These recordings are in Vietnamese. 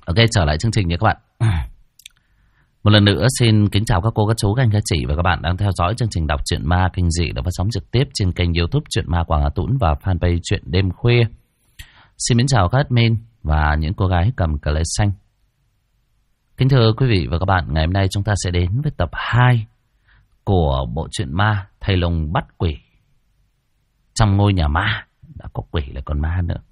Ok, trở lại chương trình nha các bạn. Một lần nữa xin kính chào các cô, các chú, các anh, các chị và các bạn đang theo dõi chương trình đọc truyện ma kinh dị được phát sóng trực tiếp trên kênh YouTube Truyện Ma Quảng Hà Tũng và fanpage Truyện Đêm Khuya. Xin mến chào các admin và những cô gái cầm cờ lê xanh. Kính thưa quý vị và các bạn, ngày hôm nay chúng ta sẽ đến với tập 2 của bộ truyện ma Thầy Lùng Bắt Quỷ. Trong ngôi nhà ma đã có quỷ lại còn ma nữa,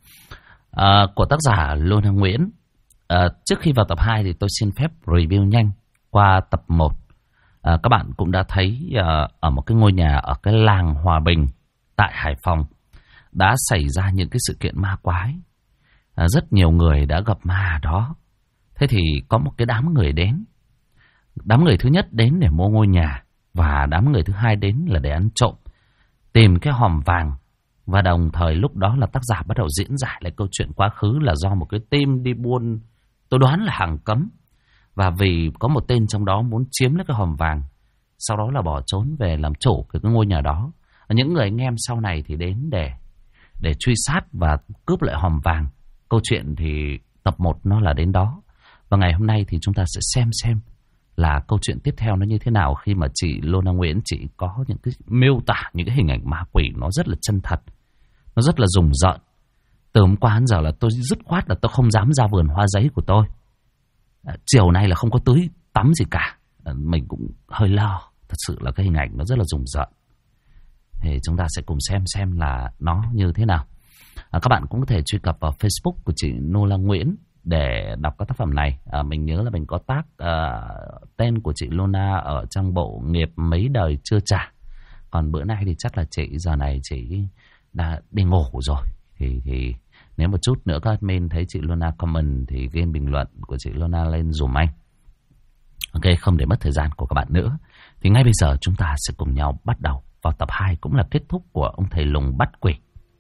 của tác giả Luna Nguyễn. Trước khi vào tập 2 thì tôi xin phép review nhanh qua tập 1. Các bạn cũng đã thấy ở một cái ngôi nhà ở cái làng Hòa Bình tại Hải Phòng đã xảy ra những cái sự kiện ma quái. Rất nhiều người đã gặp ma đó. Thế thì có một cái đám người đến. Đám người thứ nhất đến để mua ngôi nhà, và đám người thứ hai đến là để ăn trộm, tìm cái hòm vàng. Và đồng thời lúc đó là tác giả bắt đầu diễn giải lại câu chuyện quá khứ là do một cái team đi buôn, tôi đoán là hàng cấm. Và vì có một tên trong đó muốn chiếm lấy cái hòm vàng, sau đó là bỏ trốn về làm chủ cái ngôi nhà đó. Những người anh em sau này thì đến để truy sát và cướp lại hòm vàng. Câu chuyện thì tập 1 nó là đến đó. Và ngày hôm nay thì chúng ta sẽ xem là câu chuyện tiếp theo nó như thế nào, khi mà chị Luna Nguyễn chị có những cái miêu tả những cái hình ảnh ma quỷ nó rất là chân thật, nó rất là rùng rợn. Từ hôm qua đến giờ là tôi dứt khoát là tôi không dám ra vườn hoa giấy của tôi. Chiều nay là không có tưới tắm gì cả. Mình cũng hơi lo. Thật sự là cái hình ảnh nó rất là rùng rợn. Thì chúng ta sẽ cùng xem là nó như thế nào. Các bạn cũng có thể truy cập vào Facebook của chị Luna Nguyễn để đọc các tác phẩm này. Mình nhớ là mình có tag tên của chị Luna ở trong bộ Nghiệp Mấy Đời Chưa Trả. Còn bữa nay thì chắc là chị giờ này chị đã đi ngủ rồi. Thì nếu một chút nữa các admin thấy chị Luna comment thì ghi bình luận của chị Luna lên dùm anh. Ok, không để mất thời gian của các bạn nữa, thì ngay bây giờ chúng ta sẽ cùng nhau bắt đầu vào tập 2, cũng là kết thúc của ông Thầy Lùng Bắt Quỷ.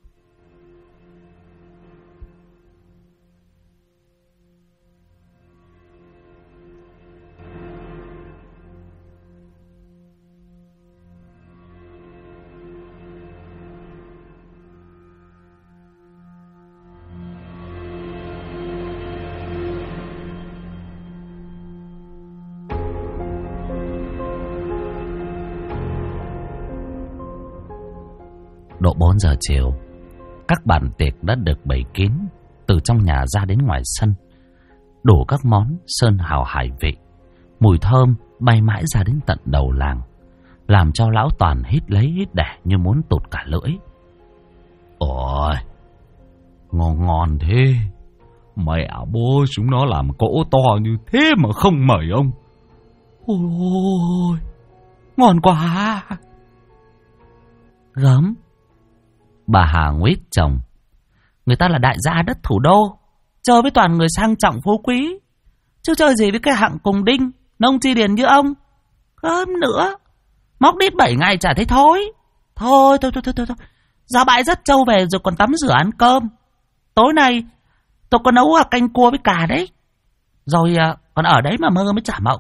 Độ 4 giờ chiều, các bàn tiệc đã được bày kín, từ trong nhà ra đến ngoài sân. Đủ các món sơn hào hải vị, mùi thơm bay mãi ra đến tận đầu làng, làm cho lão Toàn hít lấy hít đẻ như muốn tụt cả lưỡi. Ôi, ngon thế. Mẹ bố chúng nó làm cỗ to như thế mà không mời ông. Ôi, ngon quá. Gớm. Bà Hà nguyết chồng. Người ta là đại gia đất thủ đô, chơi với toàn người sang trọng phú quý, chứ chơi gì với cái hạng cùng đinh nông chi điền như ông. Gớm nữa. Móc đít 7 ngày chả thấy thối. Thôi. Ra bãi dắt trâu về rồi còn tắm rửa ăn cơm. Tối nay tôi có nấu canh cua với cà đấy. Rồi còn ở đấy mà mơ mới chả mộng.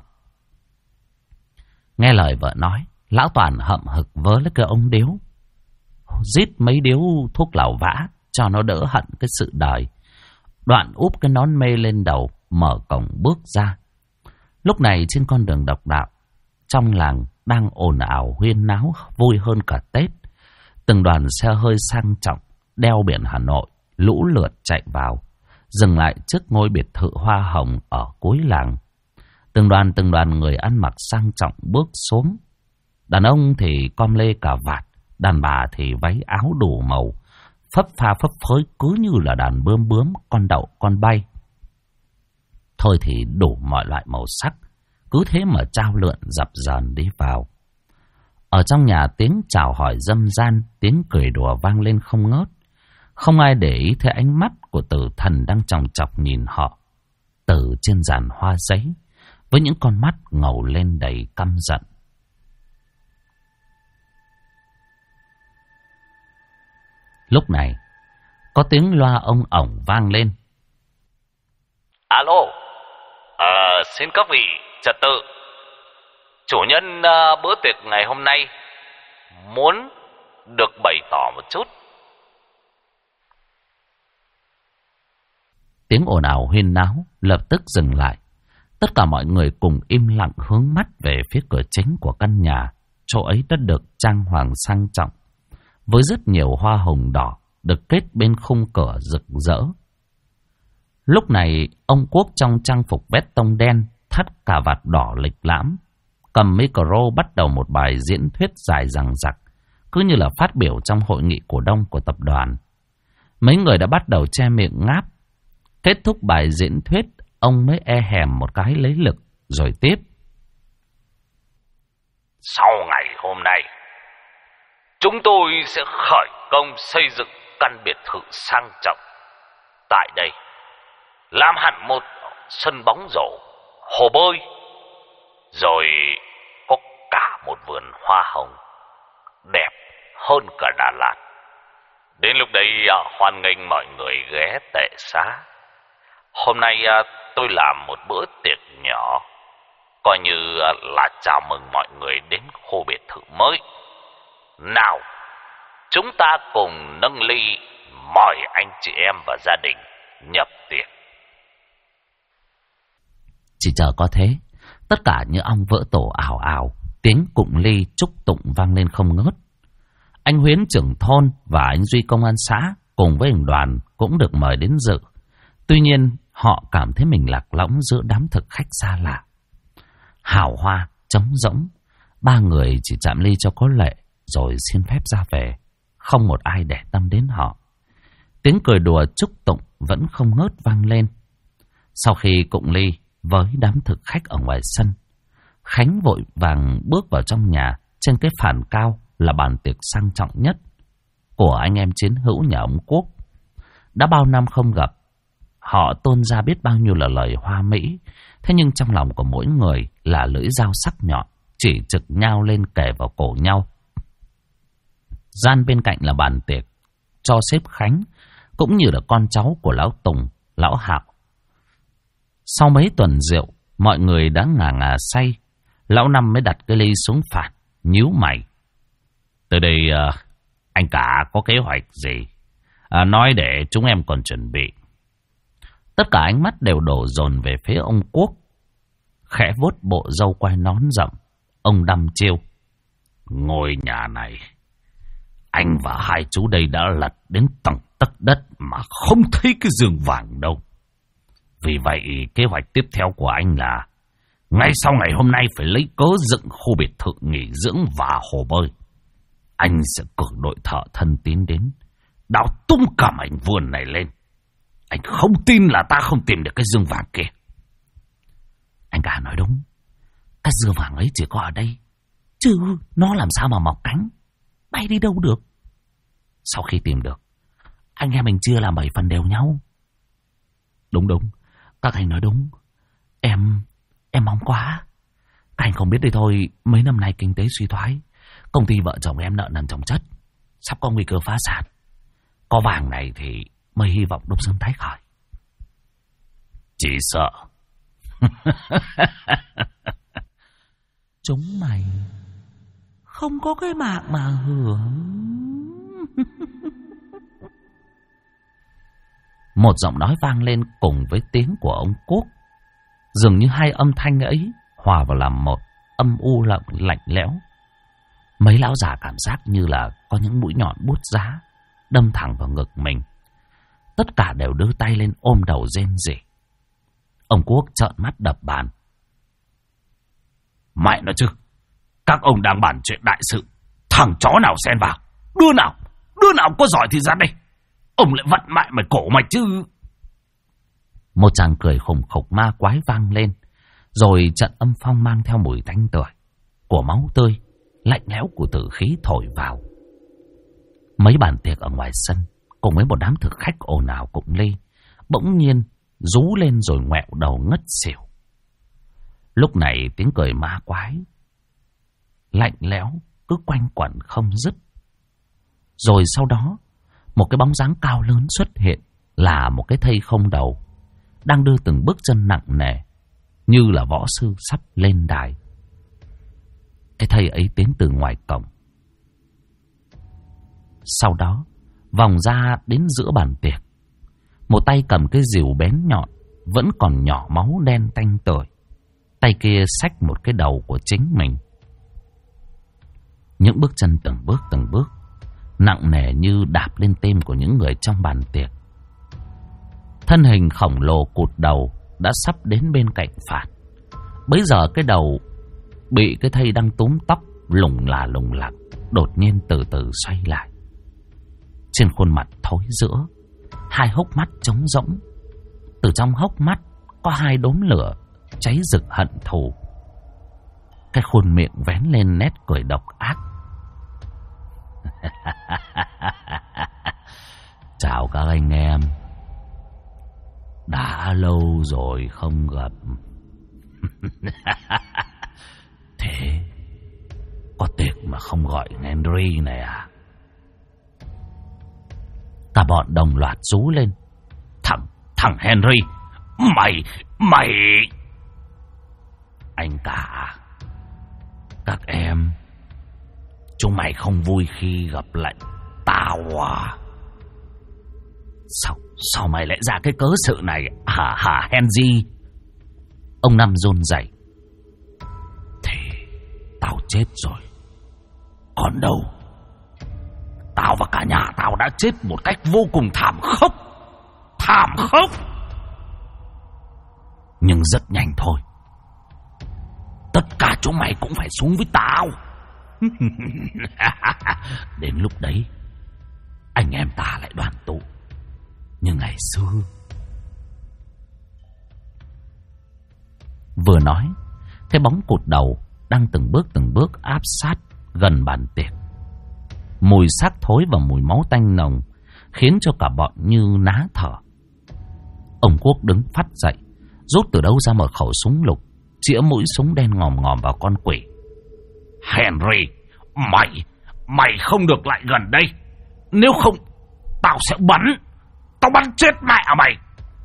Nghe lời vợ nói, lão Toàn hậm hực vớ lấy cái ông điếu, rít mấy điếu thuốc lào vã cho nó đỡ hận cái sự đời. Đoạn úp cái nón mê lên đầu, mở cổng bước ra. Lúc này trên con đường độc đạo, trong làng đang ồn ào huyên náo vui hơn cả Tết. Từng đoàn xe hơi sang trọng đeo biển Hà Nội lũ lượt chạy vào, dừng lại trước ngôi biệt thự hoa hồng ở cuối làng. Từng đoàn người ăn mặc sang trọng bước xuống. Đàn ông thì com lê cà vạt, đàn bà thì váy áo đủ màu, phấp pha phấp phới cứ như là đàn bướm, con đậu, con bay. Thôi thì đủ mọi loại màu sắc, cứ thế mà trao lượn dập dờn đi vào. Ở trong nhà tiếng chào hỏi râm ran, tiếng cười đùa vang lên không ngớt. Không ai để ý thấy ánh mắt của Tử Thần đang chòng chọc nhìn họ từ trên giàn hoa giấy, với những con mắt ngầu lên đầy căm giận. Lúc này, có tiếng loa ông ổng vang lên. Alo, xin các vị trật tự. Chủ nhân bữa tiệc ngày hôm nay muốn được bày tỏ một chút. Tiếng ồn ào huyên náo lập tức dừng lại. Tất cả mọi người cùng im lặng hướng mắt về phía cửa chính của căn nhà. Chỗ ấy đã được trang hoàng sang trọng, với rất nhiều hoa hồng đỏ được kết bên khung cửa rực rỡ. Lúc này, ông Quốc trong trang phục vét tông đen, thắt cà vạt đỏ lịch lãm, cầm micro bắt đầu một bài diễn thuyết dài dằng dặc, cứ như là phát biểu trong hội nghị cổ đông của tập đoàn. Mấy người đã bắt đầu che miệng ngáp. Kết thúc bài diễn thuyết, ông mới e hèm một cái lấy lực, rồi tiếp. Sau ngày hôm nay, chúng tôi sẽ khởi công xây dựng căn biệt thự sang trọng. Tại đây, làm hẳn một sân bóng rổ, hồ bơi, rồi có cả một vườn hoa hồng đẹp hơn cả Đà Lạt. Đến lúc đấy hoan nghênh mọi người ghé tệ xá. Hôm nay tôi làm một bữa tiệc nhỏ, coi như là chào mừng mọi người đến khu biệt thự mới. Nào, chúng ta cùng nâng ly mời anh chị em và gia đình nhập tiệc. Chỉ chờ có thế, tất cả những ong vỡ tổ ào ào, tiếng cụng ly chúc tụng vang lên không ngớt. Anh Huyến trưởng thôn và anh Duy công an xã cùng với anh Đoàn cũng được mời đến dự. Tuy nhiên, họ cảm thấy mình lạc lõng giữa đám thực khách xa lạ. Hào hoa, trống rỗng, ba người chỉ chạm ly cho có lệ, rồi xin phép ra về. Không một ai để tâm đến họ. Tiếng cười đùa chúc tụng vẫn không ngớt vang lên. Sau khi cụng ly với đám thực khách ở ngoài sân, Khánh vội vàng bước vào trong nhà. Trên cái phản cao là bàn tiệc sang trọng nhất của anh em chiến hữu nhà ông Quốc. Đã bao năm không gặp, họ tôn ra biết bao nhiêu là lời hoa mỹ. Thế nhưng trong lòng của mỗi người là lưỡi dao sắc nhọn, chỉ trực nhau lên kề vào cổ nhau. Gian bên cạnh là bàn tiệc cho sếp Khánh, cũng như là con cháu của lão Tùng, lão Hạo. Sau mấy tuần rượu, mọi người đã ngà ngà say. Lão Năm mới đặt cái ly xuống phạt, nhíu mày. Từ đây anh cả có kế hoạch gì? Nói để chúng em còn chuẩn bị. Tất cả ánh mắt đều đổ dồn về phía ông Quốc. Khẽ vuốt bộ râu quai nón rậm, ông đăm chiêu. Ngôi nhà này, anh và hai chú đây đã lật đến tầng tấc đất mà không thấy cái giường vàng đâu. Vì vậy kế hoạch tiếp theo của anh là ngay sau ngày hôm nay phải lấy cớ dựng khu biệt thự nghỉ dưỡng và hồ bơi. Anh sẽ cử đội thợ thân tín đến đào tung cả mảnh vườn này lên. Anh không tin là ta không tìm được cái giường vàng kia. Anh cả nói đúng. Cái giường vàng ấy chỉ có ở đây, chứ nó làm sao mà mọc cánh, bay đi đâu được. Sau khi tìm được, anh em mình chia làm 7 phần đều nhau. Đúng, các anh nói đúng. Em mong quá. Các anh không biết đây thôi, mấy năm nay kinh tế suy thoái, công ty vợ chồng em nợ nần chồng chất, sắp có nguy cơ phá sản. Có vàng này thì mới hy vọng đông sơn tái khởi. Chỉ sợ chúng mày không có cái mạng mà hưởng. Một giọng nói vang lên cùng với tiếng của ông Quốc. Dường như hai âm thanh ấy hòa vào làm một, âm u lạnh lẽo. Mấy lão già cảm giác như là có những mũi nhọn bút giá đâm thẳng vào ngực mình. Tất cả đều đưa tay lên ôm đầu rên rỉ. Ông Quốc trợn mắt đập bàn. Mẹ nói chứ, các ông đang bàn chuyện đại sự, thằng chó nào xen vào? Đứa nào có giỏi thì ra đây. Ông lại vặn mại mày cổ mày chứ. Một chàng cười khủng khục ma quái vang lên. Rồi trận âm phong mang theo mùi tanh tưởi của máu tươi, lạnh lẽo của tử khí thổi vào. Mấy bàn tiệc ở ngoài sân cùng với một đám thực khách ồn ào cụng ly bỗng nhiên rú lên rồi ngoẹo đầu ngất xỉu. Lúc này tiếng cười ma quái lạnh lẽo cứ quanh quẩn không dứt. Rồi sau đó một cái bóng dáng cao lớn xuất hiện, là một cái thây không đầu, đang đưa từng bước chân nặng nề như là võ sư sắp lên đài. Cái thây ấy tiến từ ngoài cổng, sau đó vòng ra đến giữa bàn tiệc. Một tay cầm cái rìu bén nhọn, vẫn còn nhỏ máu đen tanh tưởi. Tay kia xách một cái đầu của chính mình. Những bước chân từng bước, nặng nề như đạp lên tim của những người trong bàn tiệc. Thân hình khổng lồ cụt đầu đã sắp đến bên cạnh Phạt. Bấy giờ cái đầu bị cái thây đang túm tóc lủng lẳng, đột nhiên từ từ xoay lại. Trên khuôn mặt thối rữa, hai hốc mắt trống rỗng. Từ trong hốc mắt có hai đốm lửa cháy rực hận thù. Cái khuôn miệng vén lên nét cười độc ác. Chào các anh em. Đã lâu rồi không gặp. Thế có tiệc mà không gọi Henry này à? Cả bọn đồng loạt rú lên. Thằng Henry, mày anh cả, các em, chúng mày không vui khi gặp lại tao à? Sao mày lại ra cái cớ sự này hả Henry? Ông Năm run rẩy. Thì tao chết rồi, còn đâu. Tao và cả nhà tao đã chết một cách vô cùng thảm khốc. Nhưng rất nhanh thôi, tất cả chúng mày cũng phải xuống với tao. Đến lúc đấy, anh em ta lại đoàn tụ như ngày xưa. Vừa nói, cái bóng cụt đầu đang từng bước áp sát gần bàn tiệc. Mùi xác thối và mùi máu tanh nồng khiến cho cả bọn như ná thở. Ông Quốc đứng phắt dậy, rút từ đâu ra một khẩu súng lục, chĩa mũi súng đen ngòm vào con quỷ. Henry, mày không được lại gần đây. Nếu không, tao sẽ bắn chết mẹ mày.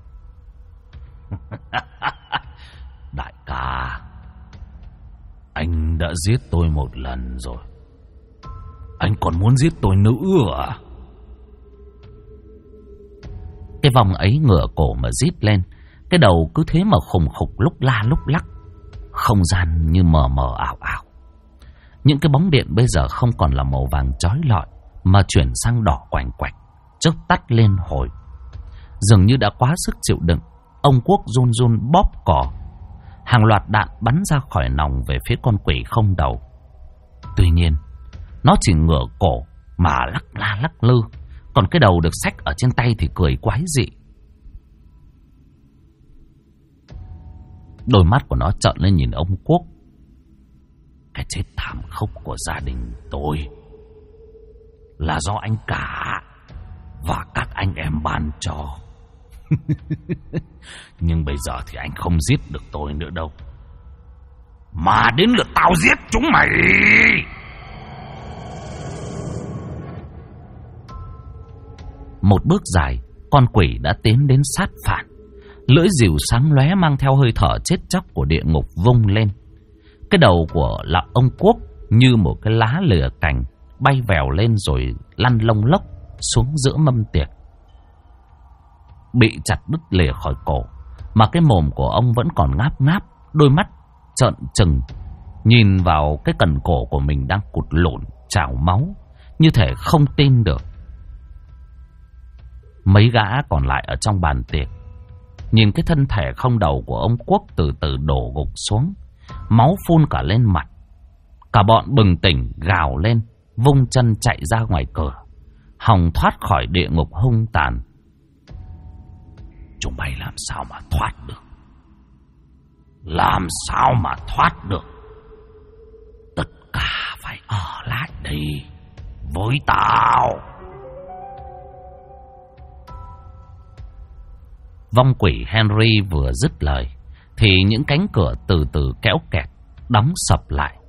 Đại ca, anh đã giết tôi một lần rồi, anh còn muốn giết tôi nữa à? Cái vòng ấy ngửa cổ mà rít lên. Cái đầu cứ thế mà khùng khục lúc la lúc lắc. Không gian như mờ ảo. Những cái bóng điện bây giờ không còn là màu vàng chói lọi, mà chuyển sang đỏ quành quạch, chớp tắt lên hồi. Dường như đã quá sức chịu đựng, ông Quốc run bóp cò. Hàng loạt đạn bắn ra khỏi nòng về phía con quỷ không đầu. Tuy nhiên, nó chỉ ngửa cổ mà lắc la lắc lư, còn cái đầu được xách ở trên tay thì cười quái dị. Đôi mắt của nó trợn lên nhìn ông Quốc. Cái chết thảm khốc của gia đình tôi là do anh cả và các anh em ban cho. Nhưng bây giờ thì anh không giết được tôi nữa đâu, mà đến lượt tao giết chúng mày. Một bước dài, con quỷ đã tiến đến sát phản. Lưỡi rìu sáng lóe mang theo hơi thở chết chóc của địa ngục vung lên. Cái đầu của lão ông Quốc như một cái lá lìa cành bay vèo lên rồi lăn lông lốc xuống giữa mâm tiệc. Bị chặt đứt lìa khỏi cổ, mà cái mồm của ông vẫn còn ngáp, đôi mắt trợn trừng nhìn vào cái cần cổ của mình đang cụt lộn trào máu, như thể không tin được. Mấy gã còn lại ở trong bàn tiệc nhìn cái thân thể không đầu của ông Quốc từ từ đổ gục xuống, máu phun cả lên mặt. Cả bọn bừng tỉnh gào lên, vung chân chạy ra ngoài cửa, hòng thoát khỏi địa ngục hung tàn. Chúng mày làm sao mà thoát được? Làm sao mà thoát được? Tất cả phải ở lại đây với tao. Vong quỷ Henry vừa dứt lời thì những cánh cửa từ từ kéo kẹt đóng sập lại.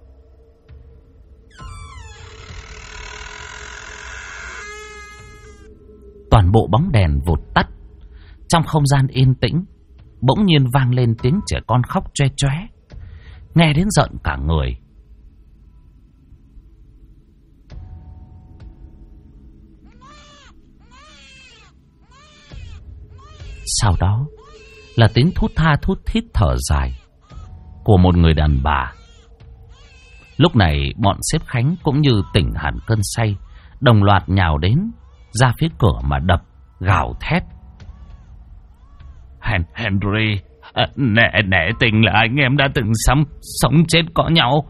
Toàn bộ bóng đèn vụt tắt. Trong không gian yên tĩnh, bỗng nhiên vang lên tiếng trẻ con khóc choe choé, nghe đến giận cả người. Sau đó, là tiếng thút tha thút thít thở dài của một người đàn bà. Lúc này bọn sếp Khánh cũng như tỉnh hẳn cơn say, đồng loạt nhào đến ra phía cửa mà đập, gào thét. Henry, nể tình là anh em đã từng sống chết có nhau.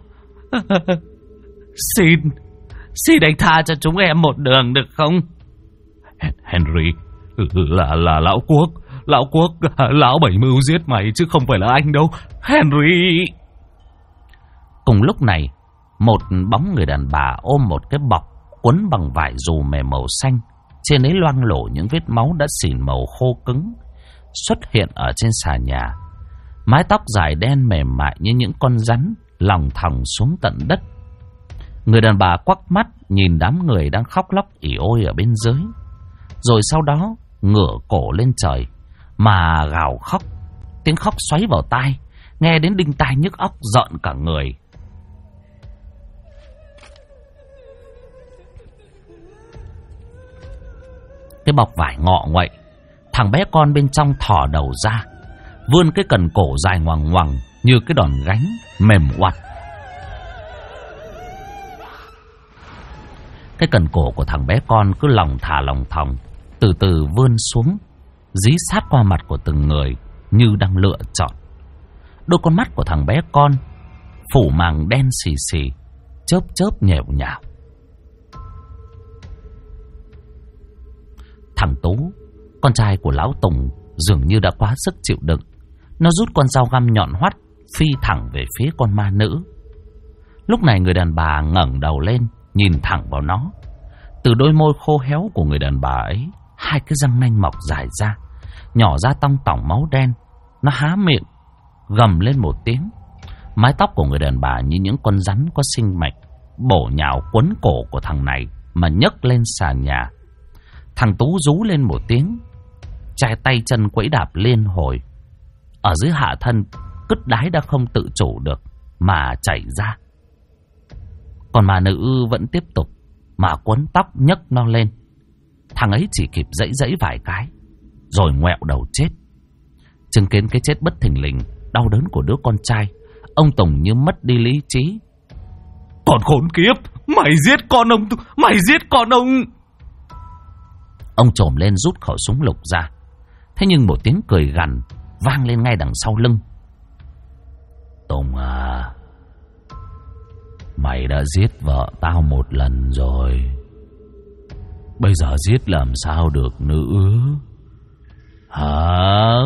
Xin anh tha cho chúng em một đường được không? Henry, là Lão Quốc, lão bảy mưu giết mày chứ không phải là anh đâu, Henry. Cùng lúc này, một bóng người đàn bà ôm một cái bọc quấn bằng vải dù mềm màu xanh, trên ấy loang lổ những vết máu đã xỉn màu khô cứng, xuất hiện ở trên xà nhà. Mái tóc dài đen mềm mại như những con rắn lòng thòng xuống tận đất. Người đàn bà quắc mắt nhìn đám người đang khóc lóc ỉ ôi ở bên dưới, rồi sau đó ngửa cổ lên trời mà gào khóc. Tiếng khóc xoáy vào tai, nghe đến đinh tai nhức óc, rợn cả người. Cái bọc vải ngọ nguậy, thằng bé con bên trong thò đầu ra, vươn cái cần cổ dài ngoằng ngoằng như cái đòn gánh mềm oặt. Cái cần cổ của thằng bé con cứ lòng thả lòng thòng, từ từ vươn xuống, dí sát qua mặt của từng người như đang lựa chọn. Đôi con mắt của thằng bé con phủ màng đen xì xì, chớp chớp nhèo nhào. Thằng Tú, con trai của lão Tùng, dường như đã quá sức chịu đựng. Nó rút con dao găm nhọn hoắt phi thẳng về phía con ma nữ. Lúc này người đàn bà ngẩng đầu lên, nhìn thẳng vào nó. Từ đôi môi khô héo của người đàn bà ấy, hai cái răng nanh mọc dài ra, nhỏ ra tong tỏng máu đen. Nó há miệng, gầm lên một tiếng. Mái tóc của người đàn bà như những con rắn có sinh mạch, bổ nhào quấn cổ của thằng này mà nhấc lên sàn nhà. Thằng Tú rú lên một tiếng, chai tay chân quẫy đạp liên hồi. Ở dưới hạ thân, cứt đái đã không tự chủ được mà chảy ra. Còn mà nữ vẫn tiếp tục mà quấn tóc nhấc nó lên. Thằng ấy chỉ kịp dãy dãy vài cái rồi ngoẹo đầu chết. Chứng kiến cái chết bất thình lình đau đớn của đứa con trai, ông Tùng như mất đi lý trí. Còn khốn kiếp, mày giết con ông, mày giết con ông. Ông trồm lên rút khẩu súng lục ra. Thế nhưng một tiếng cười gằn vang lên ngay đằng sau lưng. Tùng à, mày đã giết vợ tao một lần rồi, bây giờ giết làm sao được nữa hả?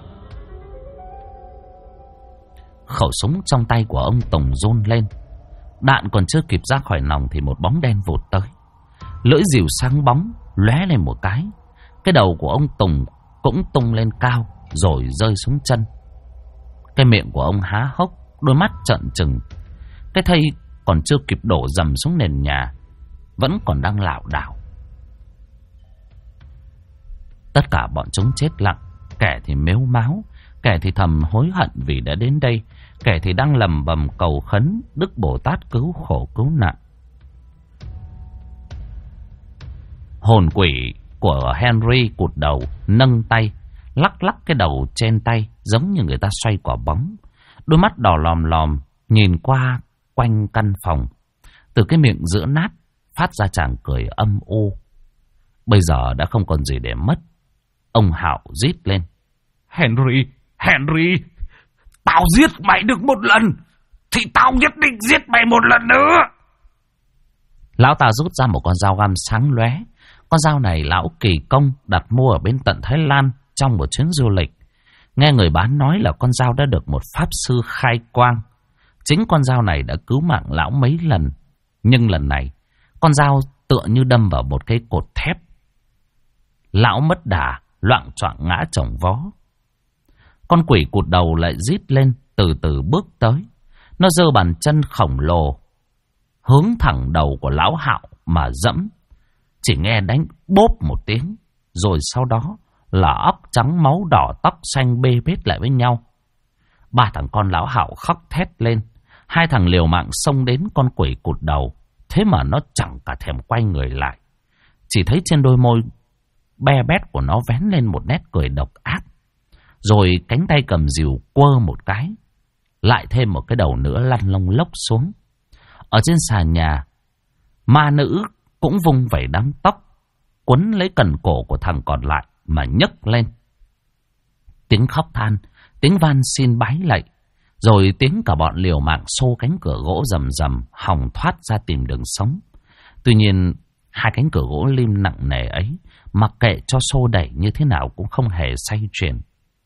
Khẩu súng trong tay của ông Tùng run lên. Đạn còn chưa kịp ra khỏi nòng thì một bóng đen vụt tới. Lưỡi rìu sáng bóng lóe lên một cái. Cái đầu của ông Tùng cũng tung lên cao rồi rơi xuống chân. Cái miệng của ông há hốc, đôi mắt trợn trừng. Cái thây còn chưa kịp đổ dầm xuống nền nhà, vẫn còn đang lảo đảo. Tất cả bọn chúng chết lặng. Kẻ thì mếu máo, kẻ thì thầm hối hận vì đã đến đây, kẻ thì đang lầm bầm cầu khấn Đức Bồ Tát cứu khổ cứu nạn. Hồn quỷ của Henry cụt đầu, nâng tay lắc lắc cái đầu trên tay giống như người ta xoay quả bóng. Đôi mắt đỏ lòm lòm nhìn qua quanh căn phòng. Từ cái miệng giữa nát phát ra tràng cười âm u. Bây giờ đã không còn gì để mất. Ông Hạo rít lên. Henry, tao giết mày được một lần thì tao nhất định giết mày một lần nữa. Lão ta rút ra một con dao găm sáng lóe. Con dao này lão kỳ công đặt mua ở bên tận Thái Lan trong một chuyến du lịch. Nghe người bán nói là con dao đã được một pháp sư khai quang. Chính con dao này đã cứu mạng lão mấy lần. Nhưng lần này, con dao tựa như đâm vào một cây cột thép. Lão mất đà, loạng choạng ngã chồng vó. Con quỷ cụt đầu lại rít lên, từ từ bước tới. Nó giơ bàn chân khổng lồ hướng thẳng đầu của lão Hạo mà dẫm. Chỉ nghe đánh bốp một tiếng, rồi sau đó là óc trắng máu đỏ, tóc xanh bê bết lại với nhau. Ba thằng con lão Hạo khóc thét lên. Hai thằng liều mạng xông đến con quỷ cụt đầu. Thế mà nó chẳng cả thèm quay người lại. Chỉ thấy trên đôi môi be bét của nó vén lên một nét cười độc ác. Rồi cánh tay cầm rìu quơ một cái, lại thêm một cái đầu nữa lăn lông lốc xuống. Ở trên sàn nhà, ma nữ cũng vung vẩy đám tóc, quấn lấy cần cổ của thằng còn lại mà nhấc lên. Tiếng khóc than, tiếng van xin bái lạy, rồi tiếng cả bọn liều mạng xô cánh cửa gỗ rầm rầm, hòng thoát ra tìm đường sống. Tuy nhiên, hai cánh cửa gỗ lim nặng nề ấy, mặc kệ cho xô đẩy như thế nào cũng không hề xoay chuyển.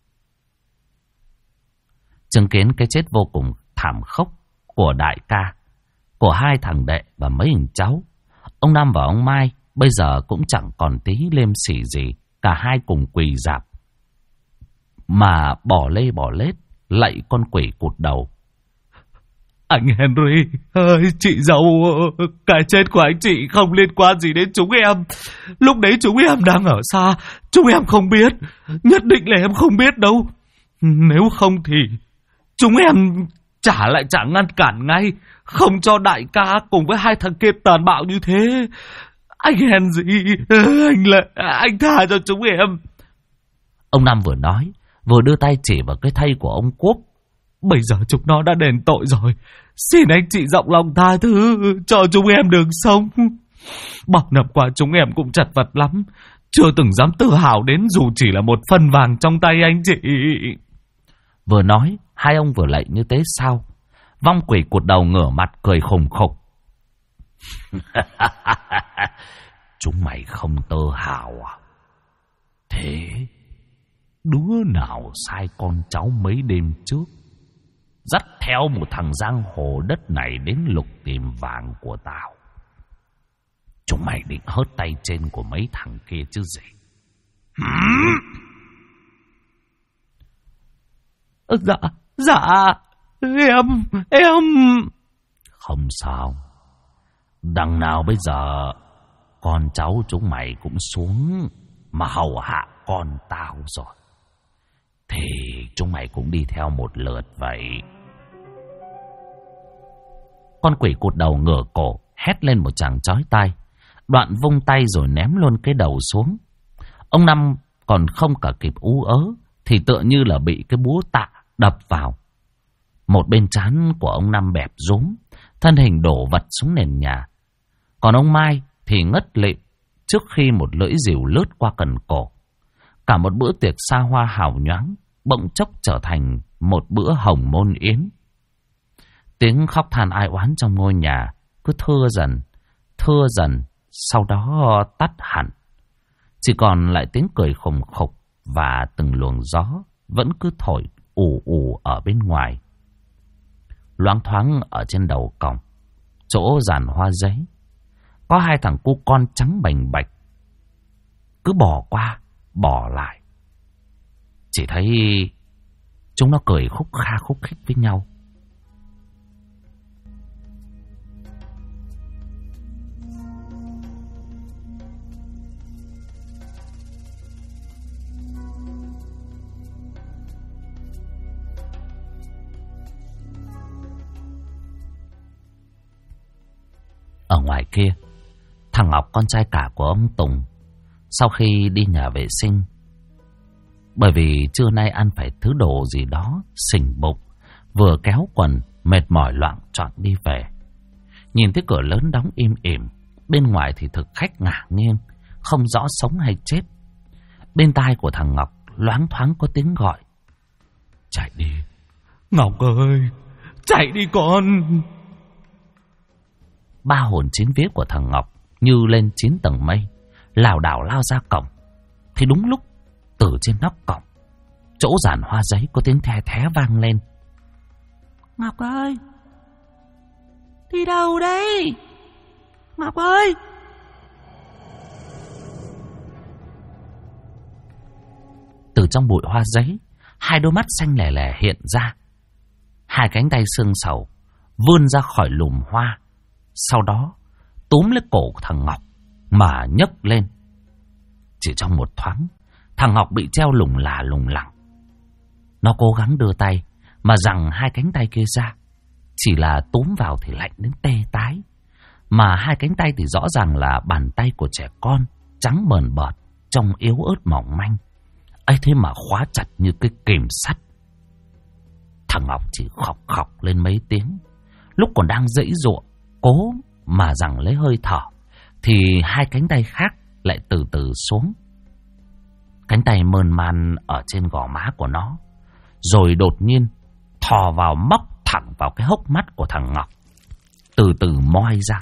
Chứng kiến cái chết vô cùng thảm khốc của đại ca, của hai thằng đệ và mấy hình cháu, ông Năm và ông Mai bây giờ cũng chẳng còn tí lêm xỉ gì. Cả hai cùng quỳ rạp mà bỏ lê bỏ lết lạy con quỷ cụt đầu. Anh Henry ơi, chị dâu, cái chết của anh chị không liên quan gì đến chúng em. Lúc đấy chúng em đang ở xa, chúng em không biết. Nhất định là em không biết đâu. Nếu không thì chúng em trả lại chẳng ngăn cản ngay, không cho đại ca cùng với hai thằng kia tàn bạo như thế. Anh Henry, anh tha cho chúng em. Ông Năm vừa nói, vừa đưa tay chỉ vào cái thây của ông Quốc. Bây giờ chúng nó đã đền tội rồi, xin anh chị rộng lòng tha thứ cho chúng em đường sống. Bao năm qua chúng em cũng chật vật lắm, chưa từng dám tự hào đến dù chỉ là một phân vàng trong tay anh chị. Vừa nói, hai ông vừa lạy như thế sao? Vong quỷ cụt đầu ngửa mặt cười khùng khục. Chúng mày không tự hào à? Thế đứa nào sai con cháu mấy đêm trước dắt theo một thằng giang hồ đất này đến lục tìm vàng của tao? Chúng mày định hớt tay trên của mấy thằng kia chứ gì? Dạ, em... Không sao. Đằng nào bây giờ con cháu chúng mày cũng xuống mà hầu hạ con tao rồi, thì chúng mày cũng đi theo một lượt vậy. Con quỷ cụt đầu ngửa cổ, hét lên một tràng chói tai, đoạn vung tay rồi ném luôn cái đầu xuống. Ông Năm còn không cả kịp ú ớ thì tựa như là bị cái búa tạ đập vào. Một bên trán của ông Năm bẹp rúm, thân hình đổ vật xuống nền nhà. Còn ông Mai thì ngất lịm trước khi một lưỡi rìu lướt qua cần cổ. Cả một bữa tiệc xa hoa hào nhoáng bỗng chốc trở thành một bữa hồng môn yến. Tiếng khóc than ai oán trong ngôi nhà cứ thưa dần, sau đó tắt hẳn. Chỉ còn lại tiếng cười khùng khục và từng luồng gió vẫn cứ thổi ù ù ở bên ngoài. Loáng thoáng ở trên đầu cổng, chỗ giàn hoa giấy, có hai thằng cu con trắng bành bạch cứ bỏ qua bỏ lại. Chỉ thấy chúng nó cười khúc kha khúc khích với nhau. Ở ngoài kia, thằng Ngọc, con trai cả của ông Tùng, sau khi đi nhà vệ sinh, bởi vì trưa nay ăn phải thứ đồ gì đó xình bụng, vừa kéo quần, mệt mỏi loạng choạng đi về. Nhìn thấy cửa lớn đóng im ỉm, bên ngoài thì thực khách ngả nghiêng, không rõ sống hay chết. Bên tai của thằng Ngọc loáng thoáng có tiếng gọi: chạy đi, Ngọc ơi, chạy đi con. Ba hồn chín vía của thằng Ngọc như lên 9 tầng mây, lảo đảo lao ra cổng. Thì đúng lúc từ trên nóc cổng, chỗ giàn hoa giấy có tiếng the thé vang lên: Ngọc ơi, đi đâu đấy? Ngọc ơi! Từ trong bụi hoa giấy, hai đôi mắt xanh lẻ lẻ hiện ra. Hai cánh tay xương sầu vươn ra khỏi lùm hoa, sau đó túm lấy cổ của thằng Ngọc mà nhấc lên. Chỉ trong một thoáng, thằng Ngọc bị treo lủng lẳng. Nó cố gắng đưa tay mà giằng hai cánh tay kia ra, chỉ là túm vào thì lạnh đến tê tái. Mà hai cánh tay thì rõ ràng là bàn tay của trẻ con, trắng bờn bợt, trông yếu ớt mỏng manh. ấy thế mà khóa chặt như cái kìm sắt. Thằng Ngọc chỉ khọc khọc lên mấy tiếng. Lúc còn đang giãy giụa cố mà rằng lấy hơi thở, thì hai cánh tay khác lại từ từ xuống. Cánh tay mơn man ở trên gò má của nó, rồi đột nhiên thò vào móc thẳng vào cái hốc mắt của thằng Ngọc, từ từ moi ra.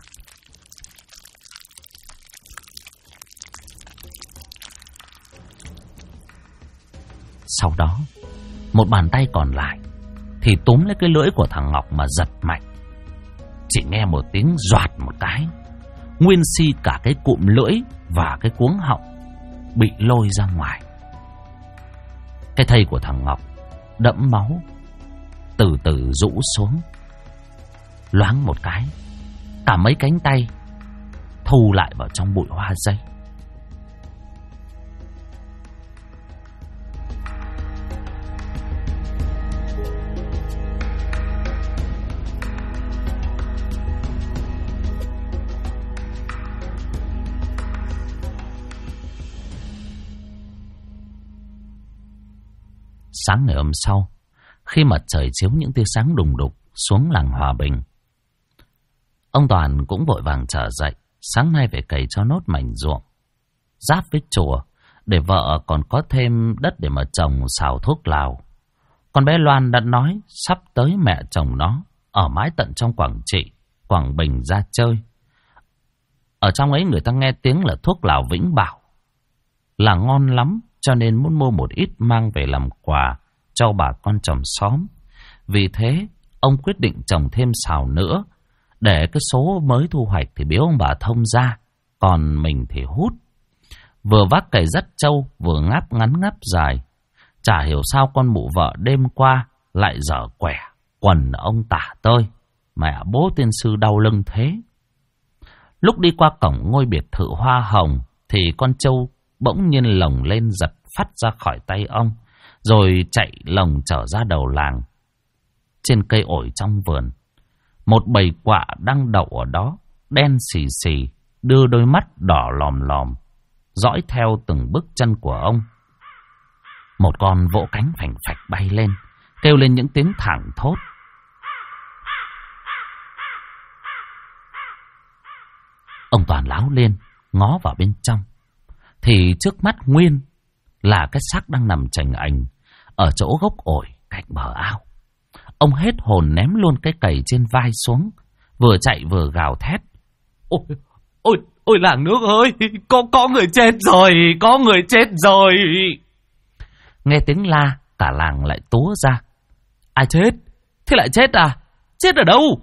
Sau đó, một bàn tay còn lại thì túm lấy cái lưỡi của thằng Ngọc mà giật mạnh. Chỉ nghe một tiếng doạt một cái, nguyên si cả cái cụm lưỡi và cái cuống họng bị lôi ra ngoài. Cái thây của thằng Ngọc đẫm máu từ từ rũ xuống. Loáng một cái, cả mấy cánh tay thu lại vào trong bụi hoa dây. Sáng ngày hôm sau, khi mặt trời chiếu những tia sáng đùng đục xuống làng Hòa Bình, ông Toàn cũng vội vàng trở dậy. Sáng nay phải cày cho nốt mảnh ruộng giáp với chùa, để vợ còn có thêm đất để mà trồng xào thuốc lào. Con bé Loan đã nói sắp tới mẹ chồng nó ở mãi tận trong Quảng Trị, Quảng Bình ra chơi. Ở trong ấy người ta nghe tiếng là thuốc lào Vĩnh Bảo là ngon lắm, cho nên muốn mua một ít mang về làm quà cho bà con chòm xóm. Vì thế, ông quyết định trồng thêm xào nữa, để cái số mới thu hoạch thì biếu ông bà thông ra, còn mình thì hút. Vừa vác cày dắt trâu, vừa ngáp ngắn ngáp dài. Chả hiểu sao con mụ vợ đêm qua lại dở quẻ, quần ông tả tơi. Mẹ bố tiên sư đau lưng thế. Lúc đi qua cổng ngôi biệt thự hoa hồng, thì con trâu bỗng nhiên lồng lên giật phát ra khỏi tay ông, rồi chạy lồng trở ra đầu làng. Trên cây ổi trong vườn, một bầy quạ đang đậu ở đó, đen xì xì, đưa đôi mắt đỏ lòm lòm, dõi theo từng bước chân của ông. Một con vỗ cánh phành phạch bay lên, kêu lên những tiếng thảng thốt. Ông Toàn láo lên, ngó vào bên trong, thì trước mắt nguyên là cái xác đang nằm chành ảnh ở chỗ gốc ổi cạnh bờ ao. Ông hết hồn ném luôn cái cày trên vai xuống, vừa chạy vừa gào thét. Ôi làng nước ơi, có người chết rồi, có người chết rồi. Nghe tiếng la, cả làng lại túa ra. Ai chết? Thế lại chết à? Chết ở đâu?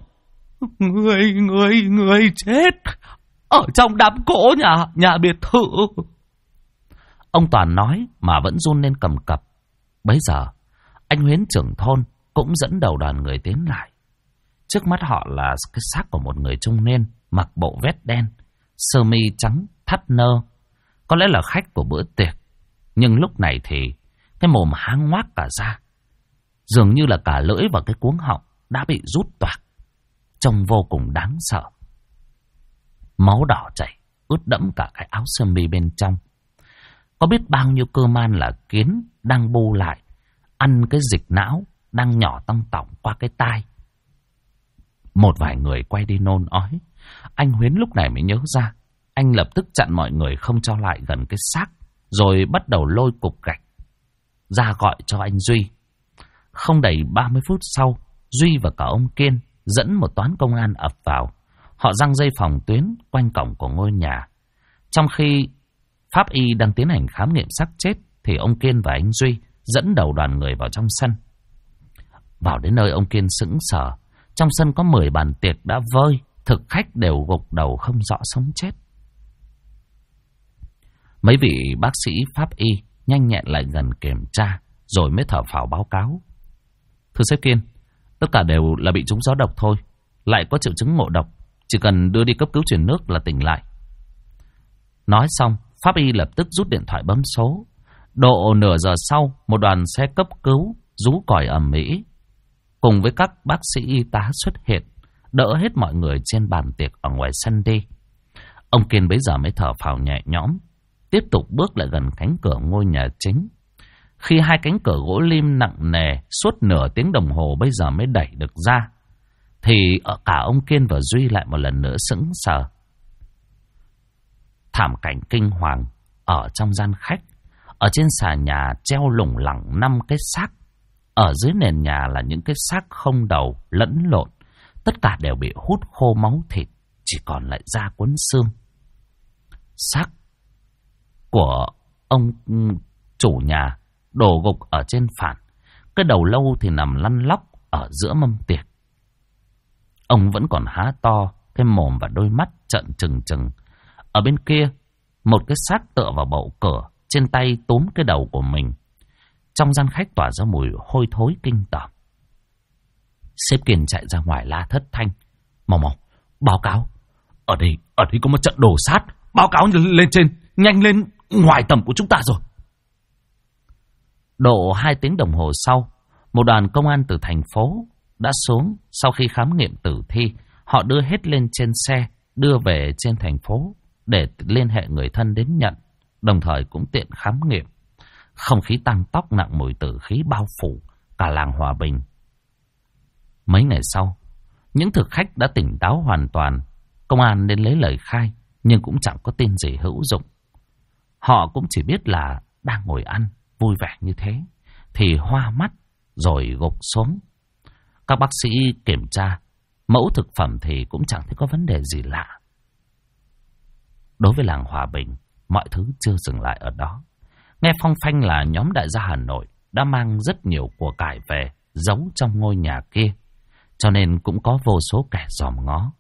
Người chết ở trong đám cỗ nhà biệt thự. Ông Toàn nói mà vẫn run lên cầm cập. Bấy giờ, anh Huyến trưởng thôn cũng dẫn đầu đoàn người tiến lại. Trước mắt họ là cái xác của một người trung niên, mặc bộ vest đen, sơ mi trắng, thắt nơ. Có lẽ là khách của bữa tiệc. Nhưng lúc này thì cái mồm há ngoác cả ra. Dường như là cả lưỡi và cái cuống họng đã bị rút toạc. Trông vô cùng đáng sợ. Máu đỏ chảy, ướt đẫm cả cái áo sơ mi bên trong. Có biết bao nhiêu cơ man là kiến đang bu lại, ăn cái dịch não đang nhỏ tong tỏng qua cái tai. Một vài người quay đi nôn ói. Anh Huyến lúc này mới nhớ ra. Anh lập tức chặn mọi người không cho lại gần cái xác, rồi bắt đầu lôi cục gạch ra gọi cho anh Duy. Không đầy 30 phút sau, Duy và cả ông Kiên dẫn một toán công an ập vào. Họ giăng dây phòng tuyến quanh cổng của ngôi nhà. Trong khi pháp y đang tiến hành khám nghiệm xác chết, thì ông Kiên và anh Duy dẫn đầu đoàn người vào trong sân. Vào đến nơi, ông Kiên sững sờ. Trong sân có 10 bàn tiệc đã vơi, thực khách đều gục đầu không rõ sống chết. Mấy vị bác sĩ pháp y nhanh nhẹn lại gần kiểm tra, rồi mới thở phào báo cáo. Thưa sếp Kiên, tất cả đều là bị trúng gió độc thôi, lại có triệu chứng ngộ độc, chỉ cần đưa đi cấp cứu truyền nước là tỉnh lại. Nói xong, pháp y lập tức rút điện thoại bấm số. Độ nửa giờ sau, một đoàn xe cấp cứu rú còi ầm ĩ, cùng với các bác sĩ y tá xuất hiện, đỡ hết mọi người trên bàn tiệc ở ngoài sân đi. Ông Kiên bấy giờ mới thở phào nhẹ nhõm, tiếp tục bước lại gần cánh cửa ngôi nhà chính. Khi hai cánh cửa gỗ lim nặng nề suốt nửa tiếng đồng hồ bây giờ mới đẩy được ra, thì cả ông Kiên và Duy lại một lần nữa sững sờ. Thảm cảnh kinh hoàng ở trong gian khách. Ở trên xà nhà treo lủng lẳng 5 cái xác. Ở dưới nền nhà là những cái xác không đầu lẫn lộn. Tất cả đều bị hút khô máu thịt, chỉ còn lại da cuốn xương. Xác của ông chủ nhà đổ gục ở trên phản. Cái đầu lâu thì nằm lăn lóc ở giữa mâm tiệc. Ông vẫn còn há to cái mồm và đôi mắt trợn trừng trừng. Ở bên kia, một cái xác tựa vào bậu cửa, trên tay túm cái đầu của mình. Trong gian khách tỏa ra mùi hôi thối kinh tởm. Sếp Kiên chạy ra ngoài la thất thanh. Mau, báo cáo. Ở đây có một trận đổ sát. Báo cáo lên trên, nhanh lên, ngoài tầm của chúng ta rồi. Độ 2 tiếng đồng hồ sau, một đoàn công an từ thành phố đã xuống. Sau khi khám nghiệm tử thi, họ đưa hết lên trên xe, đưa về trên thành phố để liên hệ người thân đến nhận, đồng thời cũng tiện khám nghiệm. Không khí tăng tóc nặng mùi tử khí bao phủ cả làng Hòa Bình. Mấy ngày sau, những thực khách đã tỉnh táo hoàn toàn. Công an đến lấy lời khai, nhưng cũng chẳng có tin gì hữu dụng. Họ cũng chỉ biết là đang ngồi ăn, vui vẻ như thế, thì hoa mắt rồi gục xuống. Các bác sĩ kiểm tra, mẫu thực phẩm thì cũng chẳng thấy có vấn đề gì lạ. Đối với làng Hòa Bình, mọi thứ chưa dừng lại ở đó. Nghe phong phanh là nhóm đại gia Hà Nội đã mang rất nhiều của cải về, giấu trong ngôi nhà kia, cho nên cũng có vô số kẻ dòm ngó.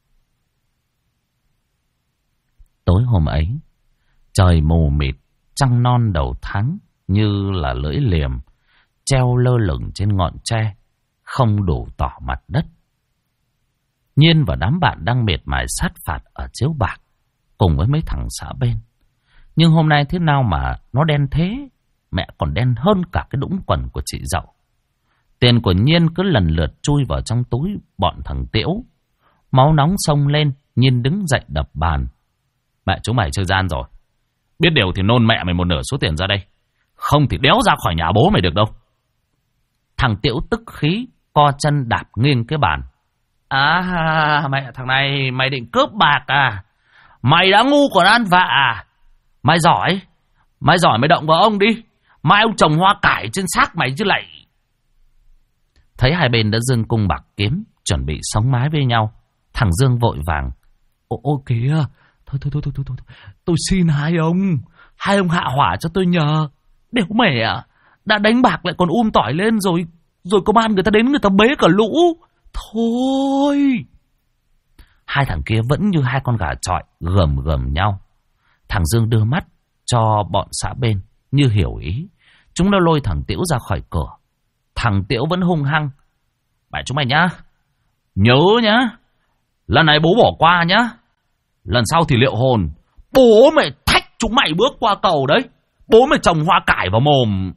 Tối hôm ấy, trời mù mịt, trăng non đầu tháng như là lưỡi liềm, treo lơ lửng trên ngọn tre, không đủ tỏ mặt đất. Nhiên và đám bạn đang miệt mài sát phạt ở chiếu bạc, cùng với mấy thằng xã bên. Nhưng hôm nay thế nào mà nó đen thế? Mẹ còn đen hơn cả cái đũng quần của chị Dậu. Tiền của Nhiên cứ lần lượt chui vào trong túi bọn thằng Tiễu. Máu nóng xông lên, Nhiên đứng dậy đập bàn. Mẹ chúng mày chơi gian rồi. Biết điều thì nôn mẹ mày một nửa số tiền ra đây. Không thì đéo ra khỏi nhà bố mày được đâu. Thằng Tiễu tức khí, co chân đạp nghiêng cái bàn. À, mẹ thằng này mày định cướp bạc à? Mày đã ngu còn ăn vạ à? Mày giỏi mày động vào ông đi. Mai ông trồng hoa cải trên xác mày chứ lại. Thấy hai bên đã giương cung bạc kiếm, chuẩn bị sống mái với nhau, thằng Dương vội vàng. Ô kìa, thôi, tôi xin hai ông hạ hỏa cho tôi nhờ. Đéo mẹ, đã đánh bạc lại còn tỏi lên rồi công an người ta đến người ta bế cả lũ. Thôi. Hai thằng kia vẫn như hai con gà chọi, gầm nhau. Thằng Dương đưa mắt cho bọn xã bên như hiểu ý. Chúng nó lôi thằng Tiễu ra khỏi cửa. Thằng Tiễu vẫn hung hăng. Mày chúng mày nhá, nhớ nhá, lần này bố bỏ qua nhá, lần sau thì liệu hồn. Bố mày thách chúng mày bước qua cầu đấy. Bố mày trồng hoa cải vào mồm.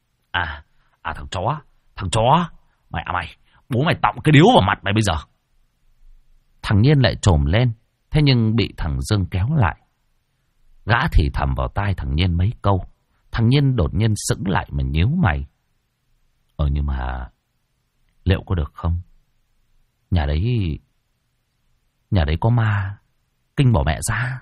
Thằng chó, mày bố mày tọng cái điếu vào mặt mày bây giờ. Thằng Nhiên lại trồm lên, thế nhưng bị thằng Dương kéo lại. Gã thì thầm vào tai thằng Nhiên mấy câu. Thằng Nhiên đột nhiên sững lại mà nhíu mày. Nhưng mà liệu có được không? Nhà đấy có ma, kinh bỏ mẹ ra.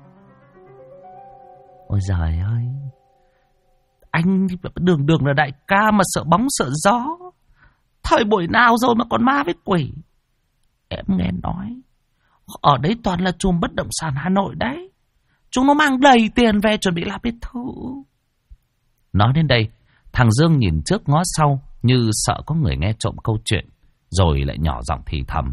Ôi giời ơi, anh đường là đại ca mà sợ bóng sợ gió. Thời buổi nào rồi mà còn ma với quỷ? Em nghe nói ở đấy toàn là chùm bất động sản Hà Nội đấy. Chúng nó mang đầy tiền về chuẩn bị làm biệt thự. Nói đến đây, thằng Dương nhìn trước ngó sau như sợ có người nghe trộm câu chuyện, rồi lại nhỏ giọng thì thầm.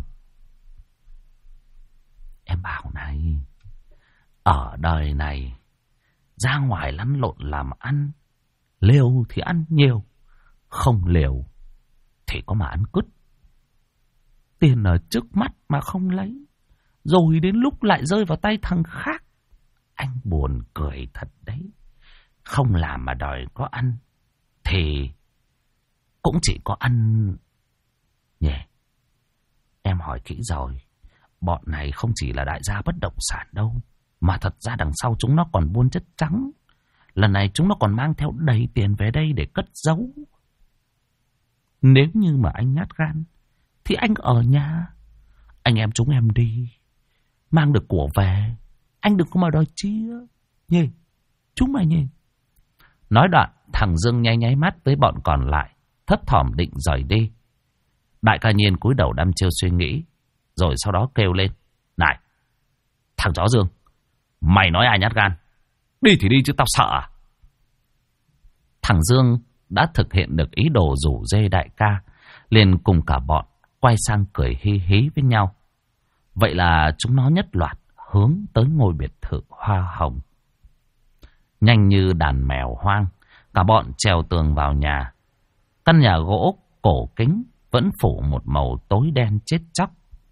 Em bảo này, ở đời này ra ngoài lăn lộn làm ăn, liều thì ăn nhiều, không liều thì có mà ăn cứt. Tiền ở trước mắt mà không lấy, rồi đến lúc lại rơi vào tay thằng khác. Anh buồn cười thật đấy. Không làm mà đòi có ăn thì cũng chỉ có ăn nhỉ. Em hỏi kỹ rồi, bọn này không chỉ là đại gia bất động sản đâu, mà thật ra đằng sau chúng nó còn buôn chất trắng, Lần này chúng nó còn mang theo đầy tiền về đây để cất giấu. Nếu như mà anh nhát gan thì anh ở nhà. Anh em chúng em đi, mang được của về, anh đừng có mà đòi chia nhỉ, chúng mày nhỉ. Nói đoạn, thằng Dương nháy nháy mắt với bọn còn lại, thấp thỏm định rời đi. Đại ca Nhiên cúi đầu đăm chiêu suy nghĩ, rồi sau đó kêu lên: Này, thằng chó Dương, mày nói ai nhát gan? Đi thì đi chứ tao sợ à? Thằng Dương đã thực hiện được ý đồ rủ dê đại ca, liền cùng cả bọn quay sang cười hí hí với nhau. Vậy là chúng nó nhất loạt hướng tới ngôi biệt thự hoa hồng. Nhanh như đàn mèo hoang, cả bọn trèo tường vào nhà. Căn nhà gỗ cổ kính vẫn phủ một màu tối đen chết chóc.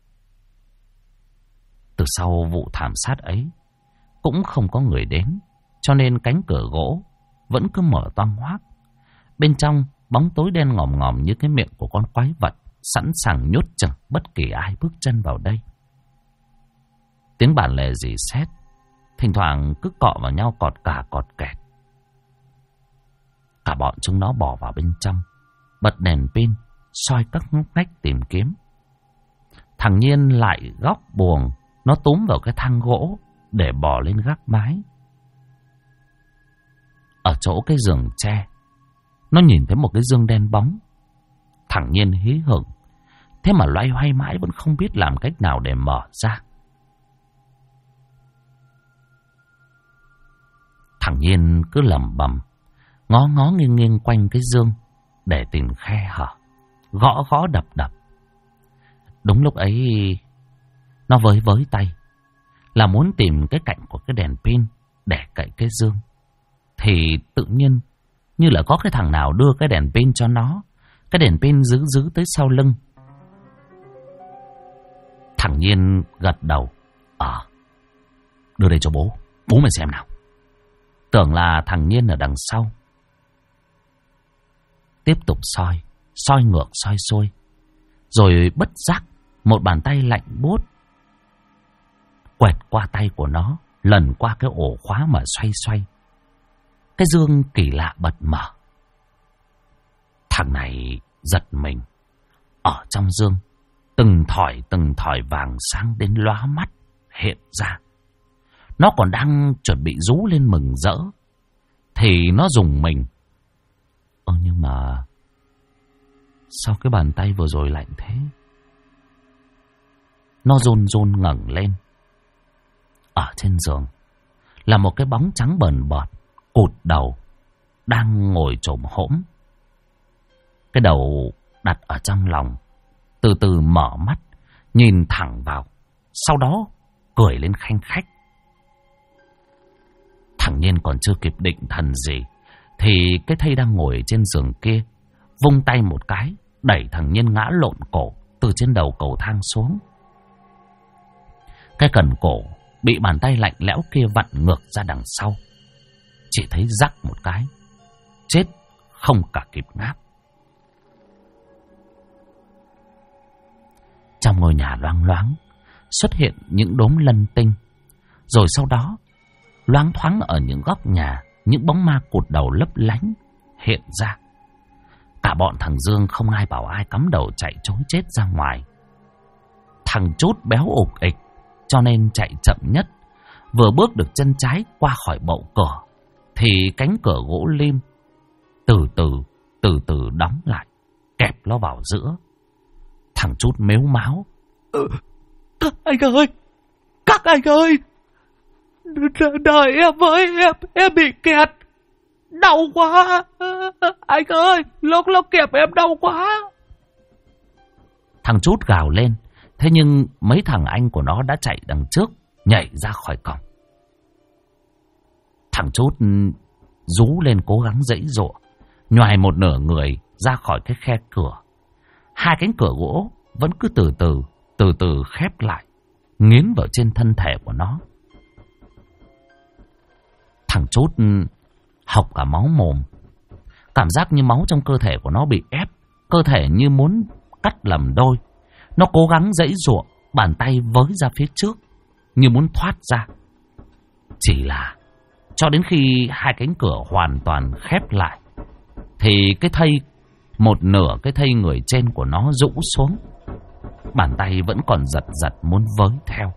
Từ sau vụ thảm sát ấy, cũng không có người đến, cho nên cánh cửa gỗ vẫn cứ mở toang hoác. Bên trong bóng tối đen ngòm ngòm như cái miệng của con quái vật, sẵn sàng nhốt chừng bất kỳ ai bước chân vào đây. Tiếng bản lề rỉ sét thỉnh thoảng cứ cọ vào nhau cọt cả cọt kẹt. Cả bọn chúng nó bỏ vào bên trong, bật đèn pin, soi các ngóc ngách tìm kiếm. Thằng Nhiên lại góc buồng, nó túm vào cái thang gỗ để bò lên gác mái. Ở chỗ cái giường tre, nó nhìn thấy một cái giường đen bóng. Thằng Nhiên hí hửng, thế mà loay hoay mãi vẫn không biết làm cách nào để mở ra. Thằng Nhiên cứ lẩm bẩm, ngó ngó nghiêng nghiêng quanh cái giường để tìm khe hở, gõ gõ đập đập. Đúng lúc ấy, nó với tay là muốn tìm cái cạnh của cái đèn pin để cậy cái giường, thì tự nhiên như là có cái thằng nào đưa cái đèn pin cho nó. Cái đèn pin giữ tới sau lưng. Thằng Nhiên gật đầu: đưa đây cho bố mày xem nào. Tưởng là thằng Nhiên ở đằng sau. Tiếp tục soi ngược soi xuôi. Rồi bất giác một bàn tay lạnh buốt quẹt qua tay của nó, lần qua cái ổ khóa mà xoay. Cái giường kỳ lạ bật mở. Thằng này giật mình. Ở trong giường, từng thỏi vàng sáng đến lóa mắt hiện ra. Nó còn đang chuẩn bị rú lên mừng rỡ thì nó rùng mình. Nhưng mà sao cái bàn tay vừa rồi lạnh thế? Nó run ngẩng lên. Ở trên giường là một cái bóng trắng bần bọt, cụt đầu, đang ngồi chồm hổm. Cái đầu đặt ở trong lòng, từ từ mở mắt, nhìn thẳng vào, sau đó cười lên khanh khách. Thằng Nhiên còn chưa kịp định thần gì, thì cái thây đang ngồi trên giường kia vung tay một cái, đẩy thằng Nhiên ngã lộn cổ từ trên đầu cầu thang xuống. Cái cần cổ bị bàn tay lạnh lẽo kia vặn ngược ra đằng sau, chỉ thấy rắc một cái, chết không cả kịp ngáp. Trong ngôi nhà loang loáng xuất hiện những đốm lân tinh, rồi sau đó loáng thoáng ở những góc nhà những bóng ma cụt đầu lấp lánh hiện ra. Cả bọn thằng Dương không ai bảo ai cắm đầu chạy trối chết ra ngoài. Thằng Chút béo ục ịch cho nên chạy chậm nhất. Vừa bước được chân trái qua khỏi bậu cửa thì cánh cửa gỗ lim từ từ đóng lại, kẹp nó vào giữa. Thằng Chút mếu máo: Các anh ơi, đợi em với, em bị kẹt, đau quá, anh ơi, lúc kẹp em đau quá. Thằng Chút gào lên, thế nhưng mấy thằng anh của nó đã chạy đằng trước, nhảy ra khỏi cổng. Thằng Chút rú lên cố gắng giãy giụa, nhoài một nửa người ra khỏi cái khe cửa. Hai cánh cửa gỗ vẫn cứ từ từ khép lại, nghiến vào trên thân thể của nó. Thằng Chút hộc cả máu mồm, cảm giác như máu trong cơ thể của nó bị ép, cơ thể như muốn cắt làm đôi. Nó cố gắng giãy giụa, bàn tay với ra phía trước như muốn thoát ra. Chỉ là cho đến khi hai cánh cửa hoàn toàn khép lại, thì cái thây, một nửa cái thây người trên của nó rũ xuống. Bàn tay vẫn còn giật giật muốn với theo.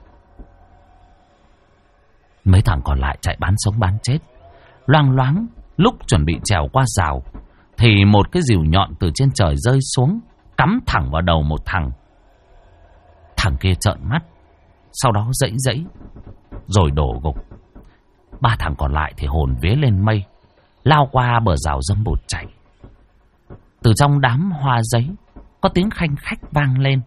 Mấy thằng còn lại chạy bán sống bán chết. Loang loáng lúc chuẩn bị trèo qua rào, thì một cái rìu nhọn từ trên trời rơi xuống, cắm thẳng vào đầu một thằng. Thằng kia trợn mắt, sau đó dãy dãy rồi đổ gục. Ba thằng còn lại thì hồn vía lên mây, lao qua bờ rào dâm bụt chạy. Từ trong đám hoa giấy có tiếng khanh khách vang lên.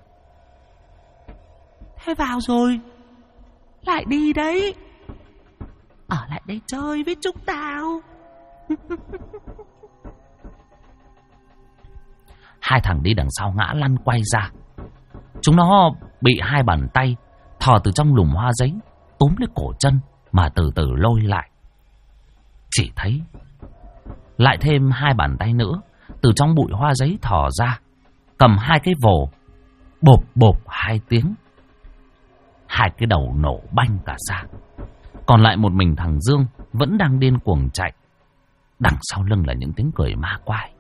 Thế vào rồi, lại đi đấy. Ở lại đây chơi với chúng tao. Hai thằng đi đằng sau ngã lăn quay ra. Chúng nó bị hai bàn tay thò từ trong lùm hoa giấy túm lấy cổ chân mà từ từ lôi lại. Chỉ thấy lại thêm hai bàn tay nữa từ trong bụi hoa giấy thò ra, cầm hai cái vồ, bộp bộp hai tiếng. Hai cái đầu nổ banh cả ra. Còn lại một mình thằng Dương vẫn đang điên cuồng chạy. Đằng sau lưng là những tiếng cười ma quái.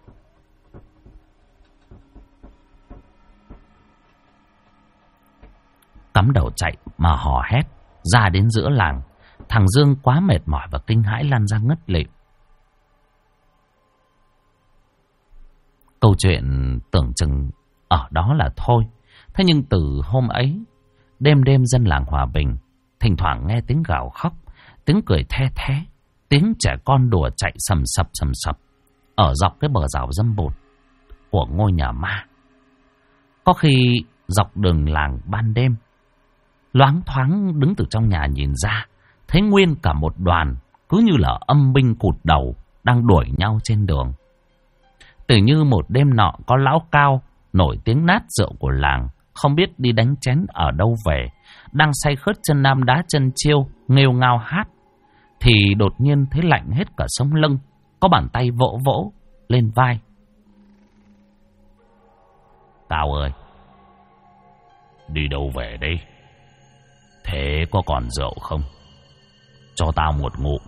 Cắm đầu chạy mà hò hét ra đến giữa làng. Thằng Dương quá mệt mỏi và kinh hãi lăn ra ngất lịm. Câu chuyện tưởng chừng ở đó là thôi. Thế nhưng từ hôm ấy, đêm đêm dân làng hòa bình, thỉnh thoảng nghe tiếng gào khóc, tiếng cười the thé, tiếng trẻ con đùa chạy sầm sập ở dọc cái bờ rào dâm bụt của ngôi nhà ma. Có khi dọc đường làng ban đêm, loáng thoáng đứng từ trong nhà nhìn ra, thấy nguyên cả một đoàn cứ như là âm binh cụt đầu đang đuổi nhau trên đường. Tự như một đêm nọ có lão Cao nổi tiếng nát rượu của làng, không biết đi đánh chén ở đâu về, đang say khướt chân nam đá chân chiêu, nghêu ngao hát, thì đột nhiên thấy lạnh hết cả sống lưng, có bàn tay vỗ vỗ lên vai. Cao ơi, đi đâu về đây? Thế có còn rượu không? Cho tao một ngụm.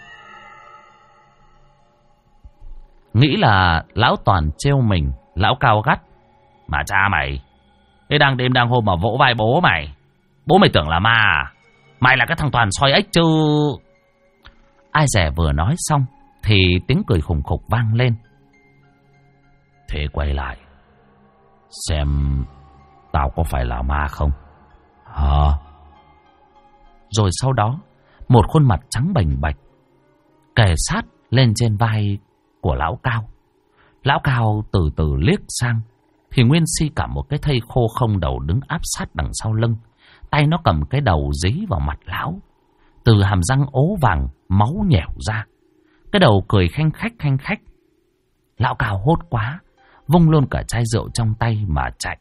Nghĩ là lão Toàn trêu mình, lão Cao gắt: mà cha mày, thế đang đêm đang hôm mà vỗ vai bố mày. Bố mày tưởng là ma à? Mày là cái thằng Toàn soi ếch chứ. Ai dè vừa nói xong thì tiếng cười khủng khục vang lên. Thế quay lại xem tao có phải là ma không? Hả? Rồi sau đó một khuôn mặt trắng bềnh bạch kề sát lên trên vai của lão Cao. Lão Cao từ từ liếc sang thì Nguyên Si cảm một cái thây khô không đầu đứng áp sát đằng sau lưng. Tay nó cầm cái đầu dí vào mặt lão. Từ hàm răng ố vàng máu nhẻo ra. Cái đầu cười khanh khách. Lão Cao hốt quá, vung luôn cả chai rượu trong tay mà chạy.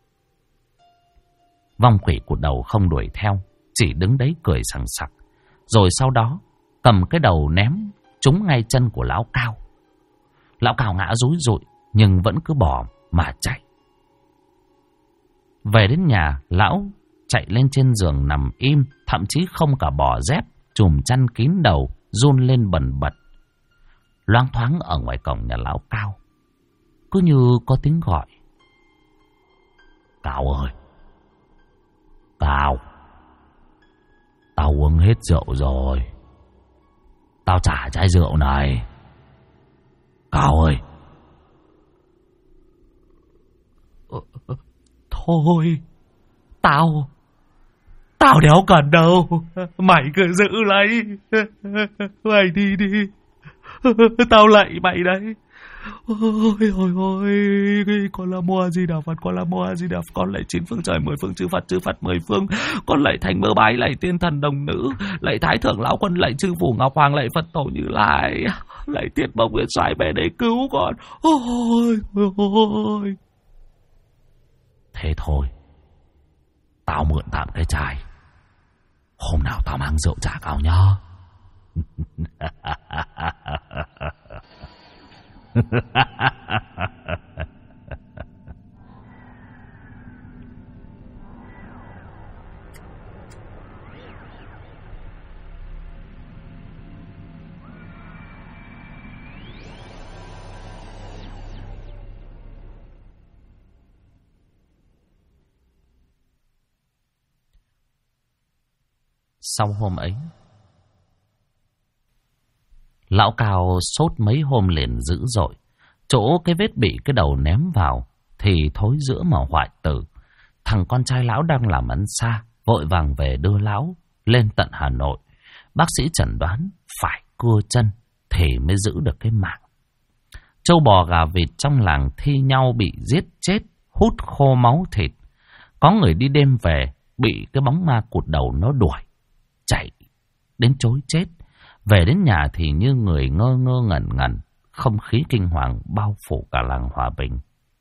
Vong quỷ cụt đầu không đuổi theo, chỉ đứng đấy cười sằng sặc. Rồi sau đó cầm cái đầu ném trúng ngay chân của lão Cao. Lão Cao ngã rúi rụi nhưng vẫn cứ bỏ mà chạy. Về đến nhà, lão chạy lên trên giường nằm im, thậm chí không cả bỏ dép, chùm chăn kín đầu, run lên bần bật. Loáng thoáng ở ngoài cổng nhà lão Cao, cứ như có tiếng gọi. Cao ơi! Cao! Tao uống hết rượu rồi, tao trả chai rượu này. Cao ơi! Thôi, tao đéo cần đâu. Mày cứ giữ lấy. Mày đi đi. Tao lạy mày đấy. Ôi, con là mua gì đà Phật, con là mua gì đà Phật, con lạy 9 phương trời 10 phương chư Phật 10 phương, con lạy Thành Mơ Bái, lạy Tiên Thần Đồng Nữ, lạy Thái Thượng Lão Quân, lạy Chư Phủ Ngọc Hoàng, lạy Phật Tổ Như Lai, lạy Tiết Bồng Nguyên Soái về để cứu con. Ôi. Thế thôi, tao mượn tạm cái chai, hôm nào tao mang rượu trả Cao nhá. Sau hôm ấy, lão Cao sốt mấy hôm liền dữ dội. Chỗ cái vết bị cái đầu ném vào thì thối rữa mà hoại tử. Thằng con trai lão đang làm ăn xa, vội vàng về đưa lão lên tận Hà Nội. Bác sĩ chẩn đoán phải cưa chân thì mới giữ được cái mạng. Trâu bò gà vịt trong làng thi nhau bị giết chết, hút khô máu thịt. Có người đi đêm về bị cái bóng ma cụt đầu nó đuổi, chạy đến chối chết. Về đến nhà thì như người ngơ ngơ ngẩn ngẩn, không khí kinh hoàng bao phủ cả làng Hòa Bình.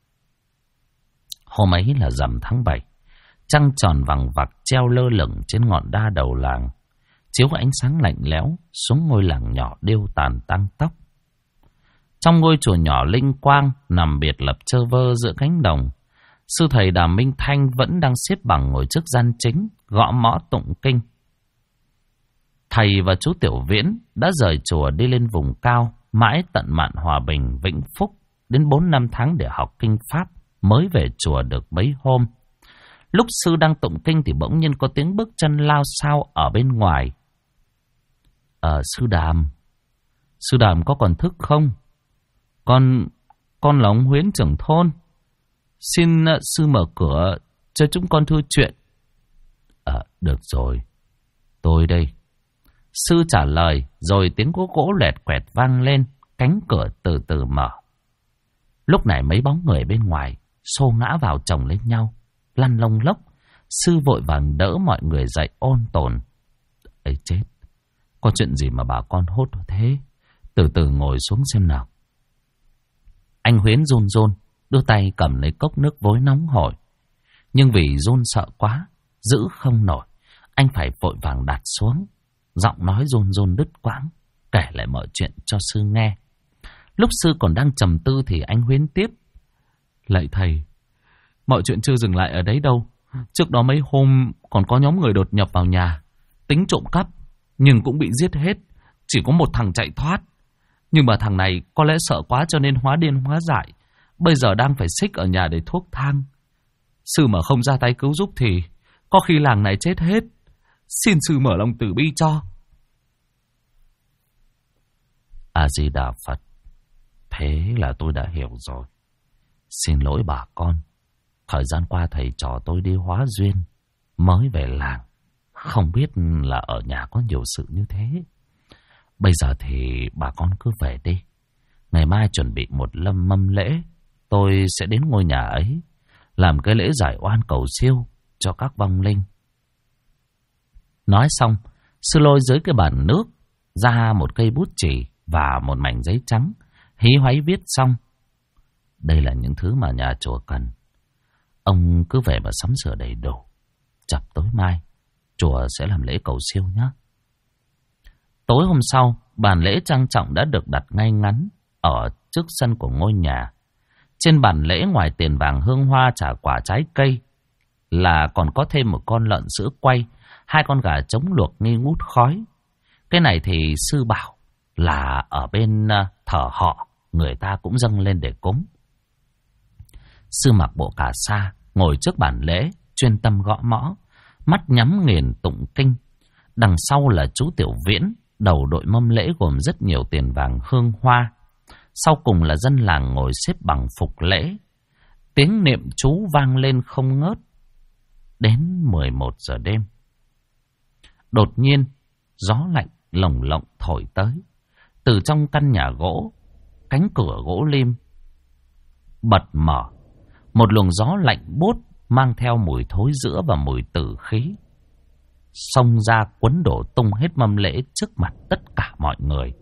Hôm ấy là rằm tháng 7, trăng tròn vằng vặc treo lơ lửng trên ngọn đa đầu làng, chiếu ánh sáng lạnh lẽo xuống ngôi làng nhỏ điêu tàn tăng tóc. Trong ngôi chùa nhỏ linh quang nằm biệt lập trơ vơ giữa cánh đồng, sư thầy Đàm Minh Thanh vẫn đang xếp bằng ngồi trước gian chính, gõ mõ tụng kinh. Thầy và chú Tiểu Viễn đã rời chùa đi lên vùng cao, mãi tận mạn Hòa Bình, Vĩnh Phúc, đến 4 năm tháng để học kinh pháp, mới về chùa được mấy hôm. Lúc sư đang tụng kinh thì bỗng nhiên có tiếng bước chân lao xao ở bên ngoài. Sư Đàm có còn thức không? Con là ông Huyến trưởng thôn. Xin sư mở cửa cho chúng con thưa chuyện. Được rồi, tôi đây. Sư trả lời, rồi tiếng gỗ lẹt quẹt vang lên, cánh cửa từ từ mở. Lúc này mấy bóng người bên ngoài xô ngã vào chồng lên nhau, lăn lông lốc. Sư vội vàng đỡ mọi người dậy ôn tồn. Ấy chết, có chuyện gì mà bà con hốt thế? Từ từ ngồi xuống xem nào. Anh Huyến run run, đưa tay cầm lấy cốc nước vối nóng hổi. Nhưng vì run sợ quá, giữ không nổi, anh phải vội vàng đặt xuống. Giọng nói run run đứt quãng, kể lại mọi chuyện cho sư nghe. Lúc sư còn đang trầm tư thì anh Huyến tiếp. Lạy thầy, mọi chuyện chưa dừng lại ở đấy đâu. Trước đó mấy hôm còn có nhóm người đột nhập vào nhà, tính trộm cắp, nhưng cũng bị giết hết. Chỉ có một thằng chạy thoát. Nhưng mà thằng này có lẽ sợ quá cho nên hóa điên hóa dại. Bây giờ đang phải xích ở nhà để thuốc thang. Sư mà không ra tay cứu giúp thì có khi làng này chết hết. Xin sư mở lòng từ bi cho. A Di Đà Phật. Thế là tôi đã hiểu rồi. Xin lỗi bà con. Thời gian qua thầy trò tôi đi hóa duyên, mới về làng, không biết là ở nhà có nhiều sự như thế. Bây giờ thì bà con cứ về đi. Ngày mai chuẩn bị một lâm mâm lễ, tôi sẽ đến ngôi nhà ấy làm cái lễ giải oan cầu siêu cho các vong linh. Nói xong, sư lôi dưới cái bàn nước ra một cây bút chì và một mảnh giấy trắng, hí hoáy viết xong. Đây là những thứ mà nhà chùa cần. Ông cứ về mà sắm sửa đầy đủ. Chập tối mai, chùa sẽ làm lễ cầu siêu nhé. Tối hôm sau, bàn lễ trang trọng đã được đặt ngay ngắn ở trước sân của ngôi nhà. Trên bàn lễ ngoài tiền vàng hương hoa trà quả trái cây là còn có thêm một con lợn sữa quay, 2 con gà trống luộc nghi ngút khói. Cái này thì sư bảo là ở bên thờ họ, người ta cũng dâng lên để cúng. Sư mặc bộ cà sa, ngồi trước bàn lễ, chuyên tâm gõ mõ, mắt nhắm nghiền tụng kinh. Đằng sau là chú Tiểu Viễn, đầu đội mâm lễ gồm rất nhiều tiền vàng hương hoa. Sau cùng là dân làng ngồi xếp bằng phục lễ. Tiếng niệm chú vang lên không ngớt. Đến 11 giờ đêm, đột nhiên gió lạnh lồng lộng thổi tới. Từ trong căn nhà gỗ, cánh cửa gỗ lim bật mở. Một luồng gió lạnh buốt mang theo mùi thối rữa và mùi tử khí xông ra quấn đổ tung hết mâm lễ trước mặt tất cả mọi người.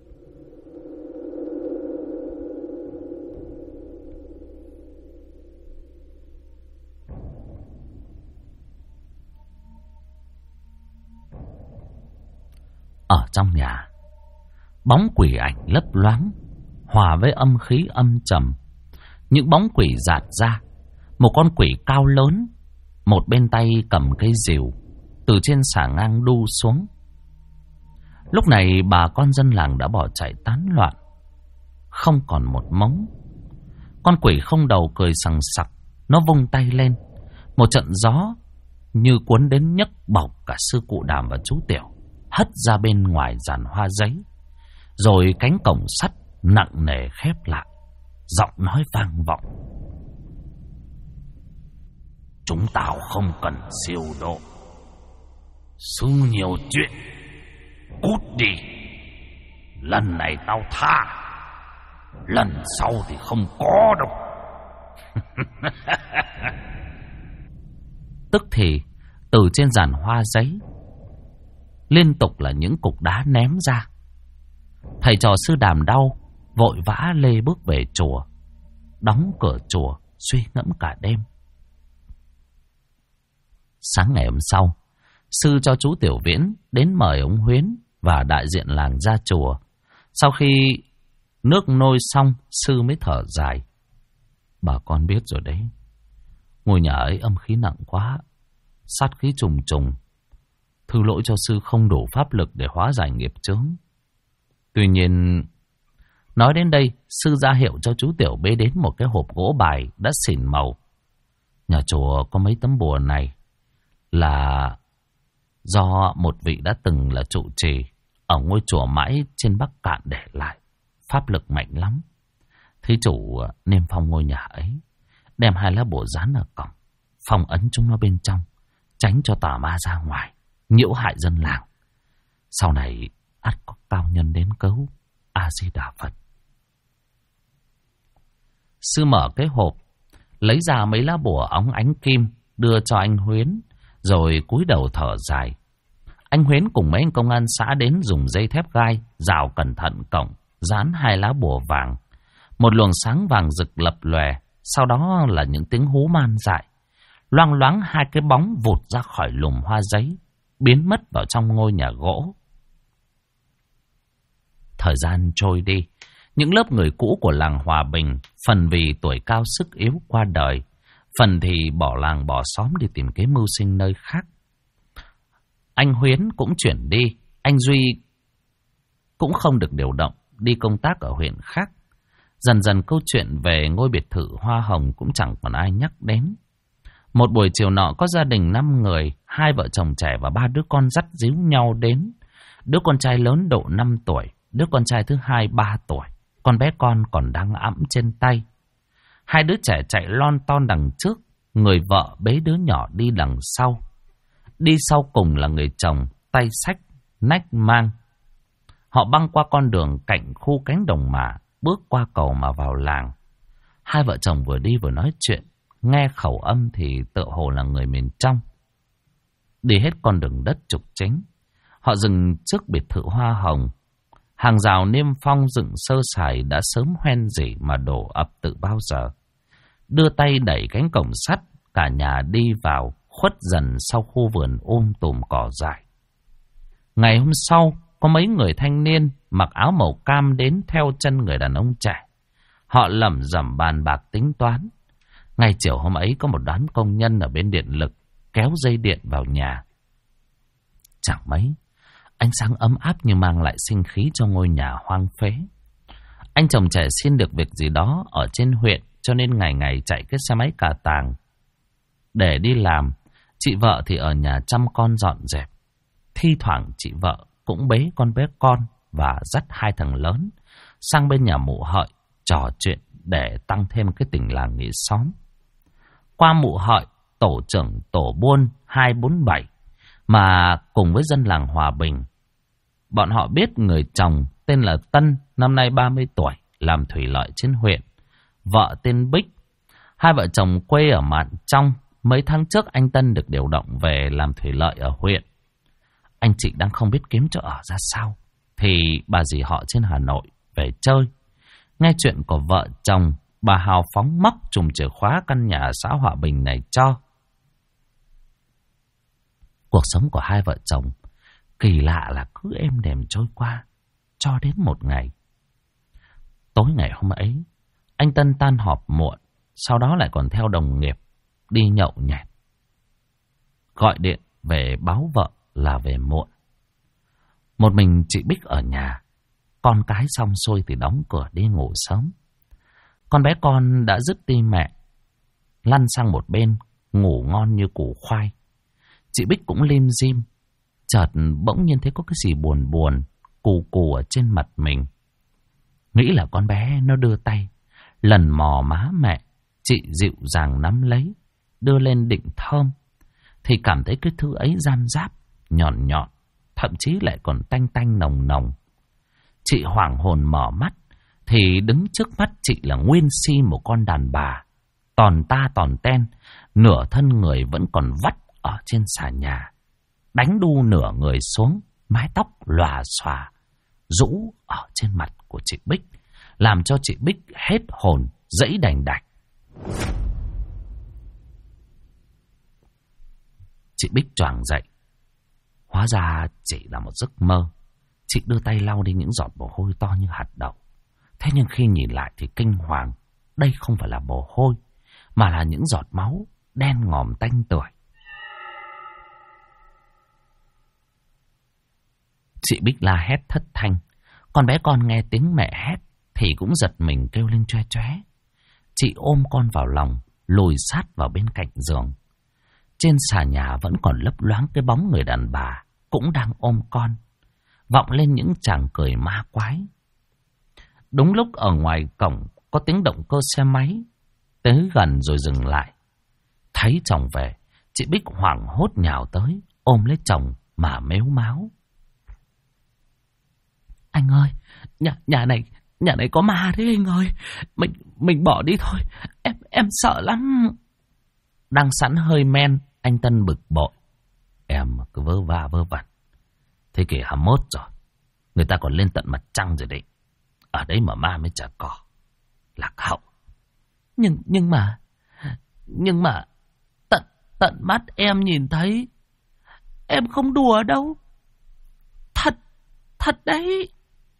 Ở trong nhà, bóng quỷ ảnh lấp loáng hòa với âm khí âm trầm. Những bóng quỷ dạt ra. Một con quỷ cao lớn, một bên tay cầm cây rìu, từ trên xà ngang đu xuống. Lúc này bà con dân làng đã bỏ chạy tán loạn, không còn một mống. Con quỷ không đầu cười sằng sặc, nó vung tay lên. Một trận gió như cuốn đến nhấc bọc cả sư cụ Đàm và chú Tiểu, hất ra bên ngoài giàn hoa giấy. Rồi cánh cổng sắt nặng nề khép lại, giọng nói vang vọng: chúng tao không cần siêu độ, sư nhiều chuyện, cút đi. Lần này tao tha, lần sau thì không có đâu. Tức thì từ trên giàn hoa giấy liên tục là những cục đá ném ra. Thầy trò sư Đàm đau, vội vã lê bước về chùa, đóng cửa chùa suy ngẫm cả đêm. Sáng ngày hôm sau, sư cho chú Tiểu Viễn đến mời ông Huyến và đại diện làng ra chùa. Sau khi nước nôi xong, sư mới thở dài: bà con biết rồi đấy, ngôi nhà ấy âm khí nặng quá, sát khí trùng trùng. Thứ lỗi cho sư không đủ pháp lực để hóa giải nghiệp chướng. Tuy nhiên, nói đến đây, sư ra hiệu cho chú Tiểu bê đến một cái hộp gỗ bài đã xỉn màu. Nhà chùa có mấy tấm bùa này là do một vị đã từng là trụ trì ở ngôi chùa mãi trên Bắc Cạn để lại, pháp lực mạnh lắm. Thí chủ niêm phong ngôi nhà ấy, đem 2 lá bùa dán ở cổng, phong ấn chúng nó bên trong, tránh cho tà ma ra ngoài nhiễu hại dân làng. Sau này ắt có cao nhân đến cứu. A Di Đà Phật. Sư mở cái hộp, lấy ra mấy lá bùa óng ánh kim, đưa cho anh Huyến, rồi cúi đầu thở dài. Anh Huyến cùng mấy anh công an xã đến dùng dây thép gai rào cẩn thận cổng, dán 2 lá bùa vàng. Một luồng sáng vàng rực lập lòe, sau đó là những tiếng hú man dại. Loang loáng 2 cái bóng vụt ra khỏi lùm hoa giấy, biến mất vào trong ngôi nhà gỗ. Thời gian trôi đi, những lớp người cũ của làng Hòa Bình, phần vì tuổi cao sức yếu qua đời, phần thì bỏ làng bỏ xóm đi tìm kế mưu sinh nơi khác. Anh Huyến cũng chuyển đi, anh Duy cũng không được điều động đi công tác ở huyện khác. Dần dần câu chuyện về ngôi biệt thự hoa hồng cũng chẳng còn ai nhắc đến. Một buổi chiều nọ, có gia đình 5 người, 2 vợ chồng trẻ và 3 đứa con dắt díu nhau đến. Đứa con trai lớn độ 5 tuổi, đứa con trai thứ hai 3 tuổi, con bé con còn đang ẵm trên tay. 2 đứa trẻ chạy lon ton đằng trước, người vợ bế đứa nhỏ đi đằng sau. Đi sau cùng là người chồng, tay xách, nách mang. Họ băng qua con đường cạnh khu cánh đồng mả, bước qua cầu mà vào làng. 2 vợ chồng vừa đi vừa nói chuyện, nghe khẩu âm thì tựa hồ là người miền trong. Đi hết con đường đất trục chính, họ dừng trước biệt thự hoa hồng. Hàng rào niêm phong dựng sơ sài đã sớm hoen rỉ mà đổ ập từ bao giờ. Đưa tay đẩy cánh cổng sắt, cả nhà đi vào, khuất dần sau khu vườn tùm cỏ dại. Ngày hôm sau, có mấy người thanh niên mặc áo màu cam đến theo chân người đàn ông trẻ. Họ lẩm rẩm bàn bạc tính toán. Ngày chiều hôm ấy có một đám công nhân ở bên điện lực kéo dây điện vào nhà. Chẳng mấy, ánh sáng ấm áp như mang lại sinh khí cho ngôi nhà hoang phế. Anh chồng trẻ xin được việc gì đó ở trên huyện, cho nên ngày ngày chạy cái xe máy cà tàng để đi làm. Chị vợ thì ở nhà chăm con dọn dẹp. Thi thoảng chị vợ cũng bế con bé con và dắt 2 thằng lớn sang bên nhà mụ Hợi trò chuyện để tăng thêm cái tình làng nghĩa xóm. Qua mụ Hợi, tổ trưởng tổ buôn 247 mà cùng với dân làng Hòa Bình, bọn họ biết người chồng tên là Tân, năm nay 30 tuổi, làm thủy lợi trên huyện. Vợ tên Bích. 2 vợ chồng quê ở Mạn Trong. Mấy tháng trước anh Tân được điều động về làm thủy lợi ở huyện. Anh chị đang không biết kiếm chỗ ở ra sao, thì bà dì họ trên Hà Nội về chơi. Nghe chuyện của vợ chồng, bà hào phóng móc chùm chìa khóa căn nhà xã Hòa Bình này cho. Cuộc sống của 2 vợ chồng kỳ lạ là cứ êm đềm trôi qua, cho đến một ngày. Tối ngày hôm ấy, anh Tân tan họp muộn, sau đó lại còn theo đồng nghiệp đi nhậu nhẹt. Gọi điện về báo vợ là về muộn. Một mình chị Bích ở nhà, con cái xong xuôi thì đóng cửa đi ngủ sớm. Con bé con đã dứt đi mẹ, lăn sang một bên, ngủ ngon như củ khoai. Chị Bích cũng lim dim. Chợt bỗng nhiên thấy có cái gì buồn buồn cù cù ở trên mặt mình. Nghĩ là con bé nó đưa tay lần mò má mẹ. Chị dịu dàng nắm lấy, đưa lên định thơm, thì cảm thấy cái thứ ấy giam giáp, nhọn nhọn, thậm chí lại còn tanh tanh nồng nồng. Chị hoảng hồn mở mắt, thì đứng trước mắt chị là nguyên si một con đàn bà, tòn ta tòn ten, nửa thân người vẫn còn vắt ở trên xà nhà, đánh đu nửa người xuống, mái tóc lòa xòa rũ ở trên mặt của chị Bích, làm cho chị Bích hết hồn, dãy đành đạch. Chị Bích choàng dậy, hóa ra chỉ là một giấc mơ. Chị đưa tay lau đi những giọt mồ hôi to như hạt đậu. Thế nhưng khi nhìn lại thì kinh hoàng, đây không phải là mồ hôi, mà là những giọt máu đen ngòm tanh tưởi. Chị Bích la hét thất thanh. Con bé con nghe tiếng mẹ hét thì cũng giật mình kêu lên choe choé. Chị ôm con vào lòng, lùi sát vào bên cạnh giường. Trên xà nhà vẫn còn lấp loáng cái bóng người đàn bà cũng đang ôm con, vọng lên những tràng cười ma quái. Đúng lúc ở ngoài cổng có tiếng động cơ xe máy tới gần rồi dừng lại. Thấy chồng về, chị Bích hoảng hốt nhào tới, ôm lấy chồng mà mếu máo. Anh ơi, nhà này có ma đấy anh ơi. Mình bỏ đi thôi, em sợ lắm. Đang sẵn hơi men, anh Tân bực bội. Em cứ vớ va vớ vẩn. Thế kỷ 21 rồi, người ta còn lên tận mặt trăng rồi đấy. Ở đấy mà ma mới chả có. Lạc hậu. Nhưng mà tận mắt em nhìn thấy. Em không đùa đâu. Thật đấy.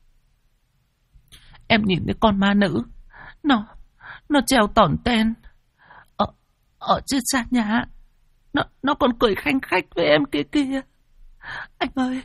Em nhìn thấy con ma nữ, nó treo tỏn ten ở trên sàn nhà. Nó còn cười khanh khách với em kia. Anh ơi,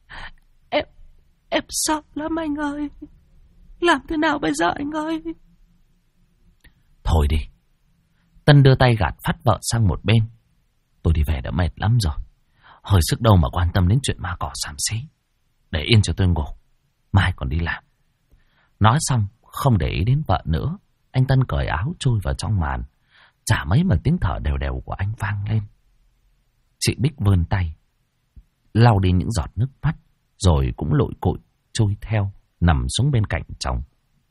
em sợ lắm anh ơi. Làm thế nào bây giờ anh ơi? Thôi đi. Tân đưa tay gạt phát vợ sang một bên. Tôi đi về đã mệt lắm rồi, hơi sức đâu mà quan tâm đến chuyện ma cỏ xàm xí. Để yên cho tôi ngủ, mai còn đi làm. Nói xong không để ý đến vợ nữa, anh Tân cởi áo chui vào trong màn. Chả mấy mà tiếng thở đều đều của anh vang lên. Chị Bích vươn tay lau đi những giọt nước mắt, rồi cũng lội cội trôi theo, nằm xuống bên cạnh chồng.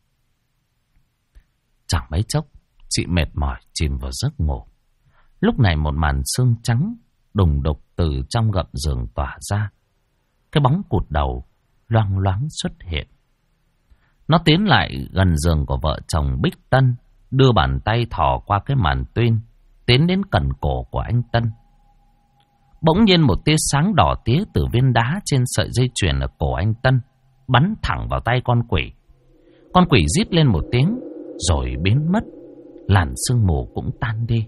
Chẳng mấy chốc chị mệt mỏi chìm vào giấc ngủ. Lúc này một màn sương trắng đùng đục từ trong gầm giường tỏa ra. Cái bóng cụt đầu loang loáng xuất hiện. Nó tiến lại gần giường của vợ chồng Bích Tân, đưa bàn tay thò qua cái màn tuyên, tiến đến cẩn cổ của anh Tân. Bỗng nhiên một tia sáng đỏ tía từ viên đá trên sợi dây chuyền ở cổ anh Tân bắn thẳng vào tay con quỷ. Con quỷ rít lên một tiếng rồi biến mất, làn sương mù cũng tan đi.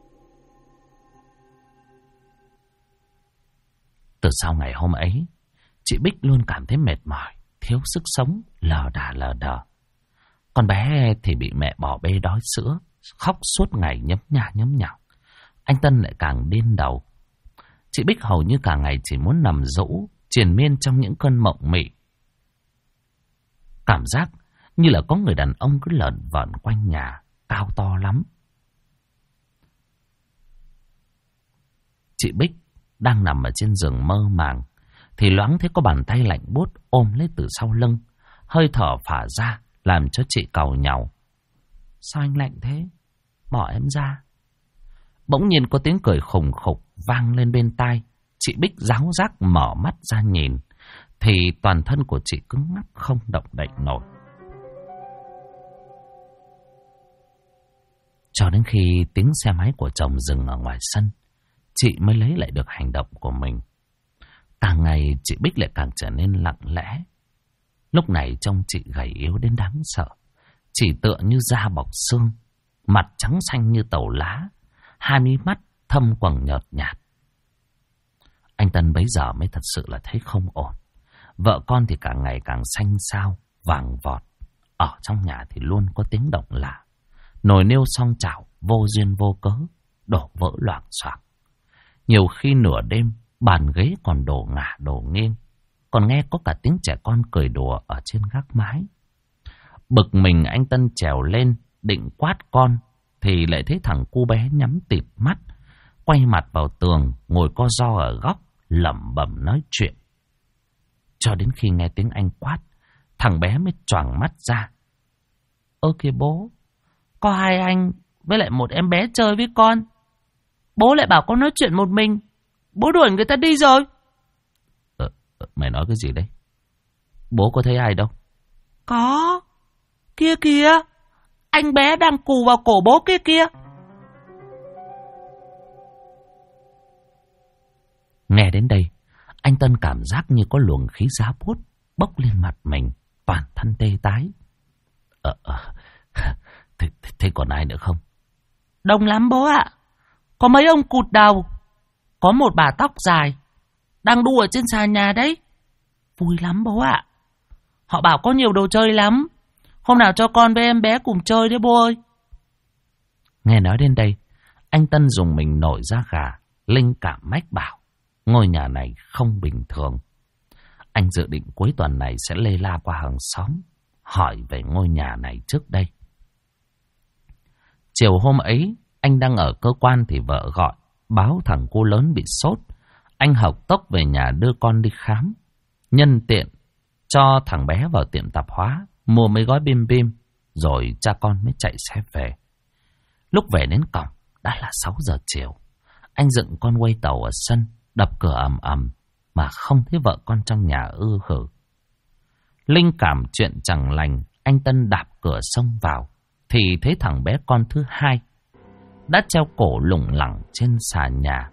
Từ sau ngày hôm ấy, chị Bích luôn cảm thấy mệt mỏi, thiếu sức sống, lờ đờ. Con bé thì bị mẹ bỏ bê đói sữa, khóc suốt ngày nhấm nhào. Anh Tân lại càng điên đầu. Chị Bích hầu như cả ngày chỉ muốn nằm rũ, triền miên trong những cơn mộng mị. Cảm giác như là có người đàn ông cứ lởn vởn quanh nhà, cao to lắm. Chị Bích đang nằm ở trên giường mơ màng, thì loáng thấy có bàn tay lạnh buốt ôm lấy từ sau lưng, hơi thở phả ra làm cho chị càu nhàu. Sao anh lạnh thế? Bỏ em ra. Bỗng nhiên có tiếng cười khùng khục vang lên bên tai. Chị Bích ráo rác mở mắt ra nhìn, thì toàn thân của chị cứng ngắc không động đậy nổi. Cho đến khi tiếng xe máy của chồng dừng ở ngoài sân, chị mới lấy lại được hành động của mình. Càng ngày chị Bích lại càng trở nên lặng lẽ. Lúc này trông chị gầy yếu đến đáng sợ, chỉ tựa như da bọc xương, mặt trắng xanh như tàu lá, hai mí mắt thâm quầng nhợt nhạt. Anh Tân bấy giờ mới thật sự là thấy không ổn. Vợ con thì càng ngày càng xanh xao, vàng vọt. Ở trong nhà thì luôn có tiếng động lạ. Nồi niêu song chảo vô duyên vô cớ đổ vỡ loảng xoảng. Nhiều khi nửa đêm, bàn ghế còn đổ ngả đổ nghiêng. Còn nghe có cả tiếng trẻ con cười đùa ở trên gác mái. Bực mình anh Tân trèo lên, định quát con, thì lại thấy thằng cu bé nhắm tịt mắt, quay mặt vào tường, ngồi co ro ở góc, lẩm bẩm nói chuyện. Cho đến khi nghe tiếng anh quát, thằng bé mới choàng mắt ra. Ơ kìa bố, có hai anh với lại một em bé chơi với con. Bố lại bảo con nói chuyện một mình. Bố đuổi người ta đi rồi. Mày nói cái gì đấy? Bố có thấy ai đâu? Có. Kia kìa. Anh bé đang cù vào cổ bố kia kìa. Nghe đến đây, anh Tân cảm giác như có luồng khí giá buốt bốc lên mặt mình, toàn thân tê tái. Thế còn ai nữa không? Đông lắm bố ạ. Có mấy ông cụt đầu, có một bà tóc dài đang đu ở trên sàn nhà đấy. Vui lắm bố ạ. Họ bảo có nhiều đồ chơi lắm. Hôm nào cho con với em bé cùng chơi đấy bố ơi. Nghe nói đến đây, anh Tân dùng mình nổi da gà, linh cảm mách bảo ngôi nhà này không bình thường. Anh dự định cuối tuần này sẽ lê la qua hàng xóm, hỏi về ngôi nhà này trước đây. Chiều hôm ấy, anh đang ở cơ quan thì vợ gọi, báo thằng cô lớn bị sốt. Anh học tốc về nhà đưa con đi khám. Nhân tiện, cho thằng bé vào tiệm tạp hóa, mua mấy gói bim bim, rồi cha con mới chạy xe về. Lúc về đến cổng, đã là 6 giờ chiều. Anh dựng con quay tàu ở sân, đập cửa ầm ầm, mà không thấy vợ con trong nhà ư hử. Linh cảm chuyện chẳng lành, anh Tân đạp cửa xông vào, thì thấy thằng bé con thứ hai đã treo cổ lủng lẳng trên sàn nhà.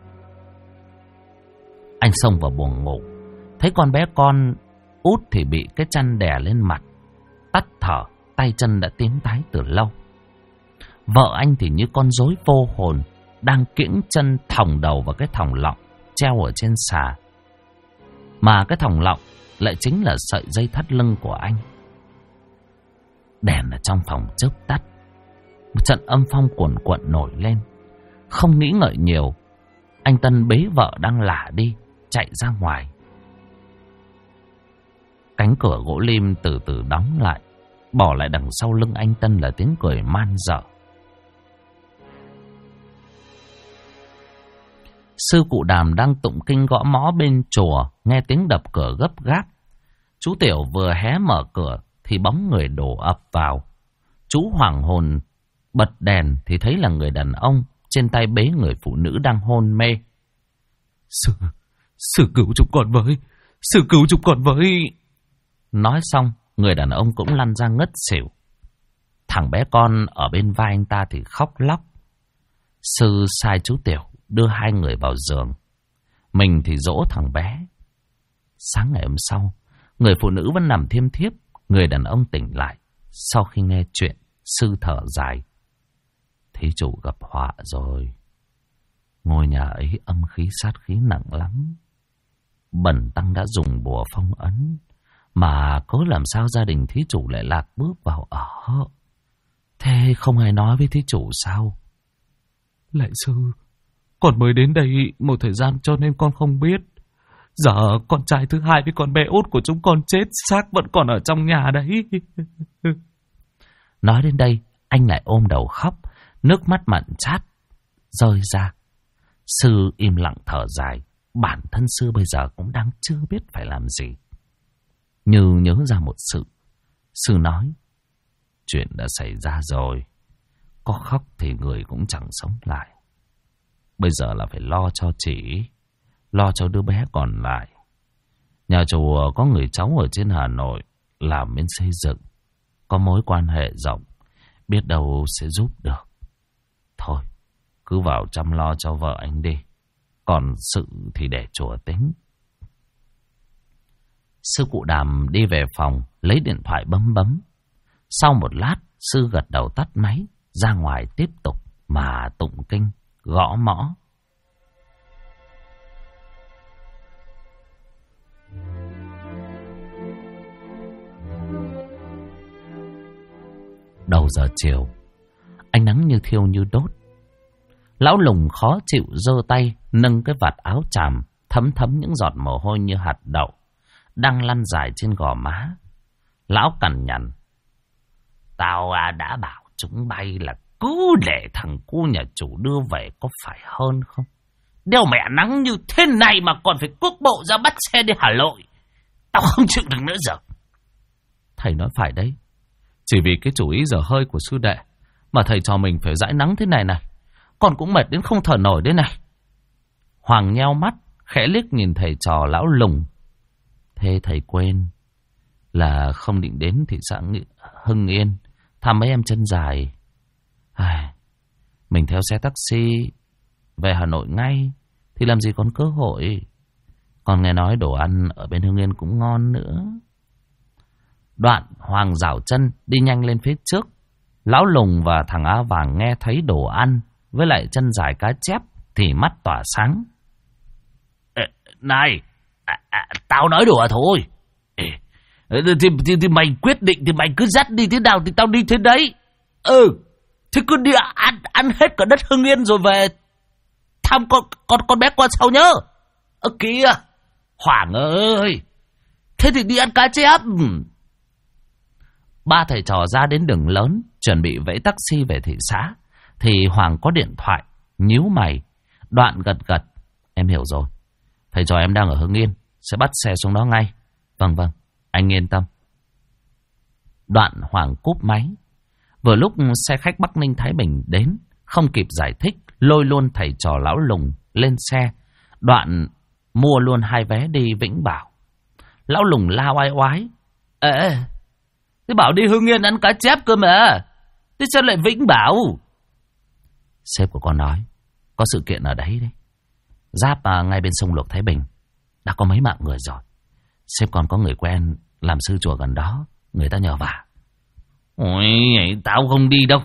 Anh xông vào buồng ngủ, thấy con bé con út thì bị cái chăn đè lên mặt, tắt thở, tay chân đã tím tái từ lâu. Vợ anh thì như con rối vô hồn, đang kiễng chân thòng đầu vào cái thòng lọng treo ở trên xà. Mà cái thòng lọng lại chính là sợi dây thắt lưng của anh. Đèn ở trong phòng chớp tắt, một trận âm phong cuồn cuộn nổi lên. Không nghĩ ngợi nhiều, anh Tân bế vợ đang lả đi, chạy ra ngoài. Cánh cửa gỗ lim từ từ đóng lại, bỏ lại đằng sau lưng anh Tân là tiếng cười man dợ. Sư cụ Đàm đang tụng kinh gõ mõ bên chùa, nghe tiếng đập cửa gấp gáp. Chú Tiểu vừa hé mở cửa thì bóng người đổ ập vào. Chú hoảng hồn bật đèn thì thấy là người đàn ông trên tay bế người phụ nữ đang hôn mê. Sư cứu chúng con với, sư cứu chúng con với. Nói xong, người đàn ông cũng lăn ra ngất xỉu. Thằng bé con ở bên vai anh ta thì khóc lóc. Sư sai chú Tiểu đưa hai người vào giường, mình thì dỗ thằng bé. Sáng ngày hôm sau, người phụ nữ vẫn nằm thiêm thiếp, người đàn ông tỉnh lại. Sau khi nghe chuyện, sư thở dài. Thí chủ gặp họa rồi. Ngôi nhà ấy âm khí sát khí nặng lắm. Bần tăng đã dùng bùa phong ấn, mà cớ làm sao gia đình thí chủ lại lạc bước vào ở. Thế không ai nói với thí chủ sao? Lạy sư, con mới đến đây một thời gian cho nên con không biết. Giờ con trai thứ hai với con bé út của chúng con chết, xác vẫn còn ở trong nhà đấy. Nói đến đây, anh lại ôm đầu khóc, nước mắt mặn chát rơi ra. Sư im lặng thở dài, bản thân sư bây giờ cũng đang chưa biết phải làm gì. Như nhớ ra một sự, sư nói: chuyện đã xảy ra rồi, có khóc thì người cũng chẳng sống lại. Bây giờ là phải lo cho chị, lo cho đứa bé còn lại. Nhà chùa có người cháu ở trên Hà Nội làm bên xây dựng, có mối quan hệ rộng, biết đâu sẽ giúp được. Thôi, cứ vào chăm lo cho vợ anh đi, còn sự thì để chùa tính. Sư cụ Đàm đi về phòng, lấy điện thoại bấm. Sau một lát, sư gật đầu tắt máy, ra ngoài tiếp tục mà tụng kinh, gõ mõ. Đầu giờ chiều, ánh nắng như thiêu như đốt. Lão Lùng khó chịu giơ tay nâng cái vạt áo tràm thấm thấm những giọt mồ hôi như hạt đậu đang lăn dài trên gò má. Lão cằn nhằn: Tao đã bảo chúng bay là cứ để thằng cu nhà chủ đưa về có phải hơn không? Đeo mẹ nắng như thế này mà còn phải cuốc bộ ra bắt xe đi Hà Nội. Tao không chịu được nữa giờ. Thầy nói phải đấy. Chỉ vì cái chủ ý dở hơi của sư đệ mà thầy trò mình phải dãi nắng thế này này. Còn cũng mệt đến không thở nổi đấy này. Hoàng nheo mắt khẽ liếc nhìn thầy trò Lão Lùng. Thế thầy quên là không định đến thị xã Hưng Yên thăm mấy em chân dài. Mình theo xe taxi về Hà Nội ngay thì làm gì còn cơ hội. Còn nghe nói đồ ăn ở bên Hưng Yên cũng ngon nữa. Đoạn Hoàng rảo chân đi nhanh lên phía trước. Lão Lùng và thằng Á Vàng nghe thấy đồ ăn với lại chân dài cá chép thì mắt tỏa sáng. Này, tao nói đùa thôi. Thì mày quyết định thì mày cứ dắt đi thế nào thì tao đi thế đấy. Thế cứ đi ăn hết cả đất Hưng Yên rồi về thăm con bé con sau nhớ. Kìa, Hoàng ơi, thế thì đi ăn cá chép. Ba thầy trò ra đến đường lớn chuẩn bị vẫy taxi về thị xã thì Hoàng có điện thoại, nhíu mày. Đoạn gật gật: Em hiểu rồi, thầy trò em đang ở Hưng Yên, sẽ bắt xe xuống đó ngay. Vâng, anh yên tâm. Đoạn Hoàng cúp máy. Vừa lúc xe khách Bắc Ninh Thái Bình đến, không kịp giải thích, lôi luôn thầy trò Lão Lùng lên xe. Đoạn mua luôn 2 vé đi Vĩnh Bảo. Lão Lùng la oai oái: Thế bảo đi Hưng Yên ăn cá chép cơ mà, thế sao lại Vĩnh Bảo? Sếp của con nói có sự kiện ở đấy. Giáp ngay bên sông Luộc Thái Bình, đã có mấy mạng người rồi. Sếp con có người quen làm sư chùa gần đó, người ta nhờ vả. Ôi, tao không đi đâu.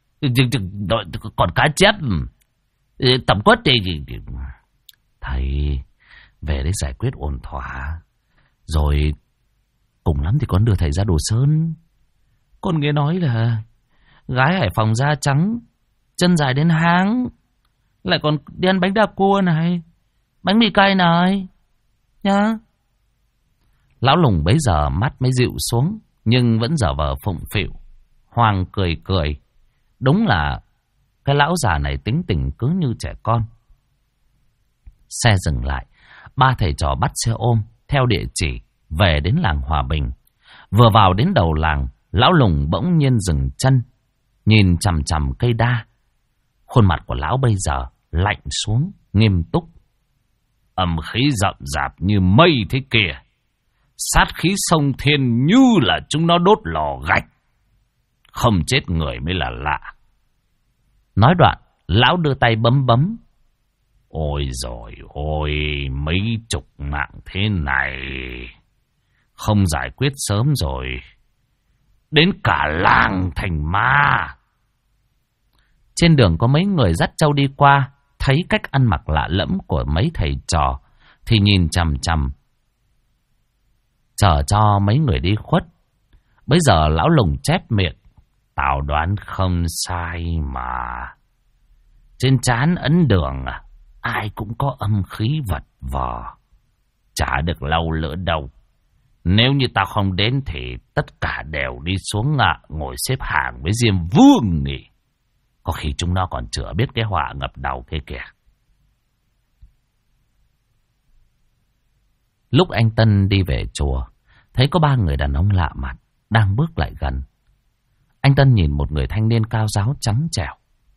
Còn cá chép tầm quất đi. Thầy về để giải quyết ổn thỏa, rồi cùng lắm thì con đưa thầy ra Đồ Sơn. Con nghe nói là gái Hải Phòng da trắng, chân dài đến háng, lại còn đi ăn bánh đa cua này, bánh mì cay này nhá. Lão Lùng bấy giờ mắt mới dịu xuống, nhưng vẫn dở vờ phụng phịu. Hoàng cười. Đúng là cái lão già này tính tình cứ như trẻ con. Xe dừng lại, ba thầy trò bắt xe ôm theo địa chỉ về đến làng Hòa Bình. Vừa vào đến đầu làng, Lão Lùng bỗng nhiên dừng chân, nhìn chằm chằm cây đa. Khuôn mặt của lão bây giờ lạnh xuống, nghiêm túc. Âm khí rậm rạp như mây thế kìa, sát khí sông thiên như là chúng nó đốt lò gạch, không chết người mới là lạ. Nói đoạn, lão đưa tay bấm. Ôi giời ôi, mấy chục mạng thế này không giải quyết sớm rồi, đến cả làng thành ma. Trên đường có mấy người dắt trâu đi qua, thấy cách ăn mặc lạ lẫm của mấy thầy trò thì nhìn chằm chằm, chờ cho mấy người đi khuất. Bây giờ Lão Lùng chép miệng: Tao đoán không sai mà. Trên trán ấn đường ai cũng có âm khí vật vờ. Chả được lâu nữa đâu. Nếu như tao không đến thì tất cả đều đi xuống ngồi xếp hàng với Diêm Vương nhỉ. Có khi chúng nó còn chưa biết cái họa ngập đầu kia kìa. Lúc anh Tân đi về chùa, thấy có 3 người đàn ông lạ mặt đang bước lại gần. Anh Tân nhìn một người thanh niên cao ráo trắng trẻo.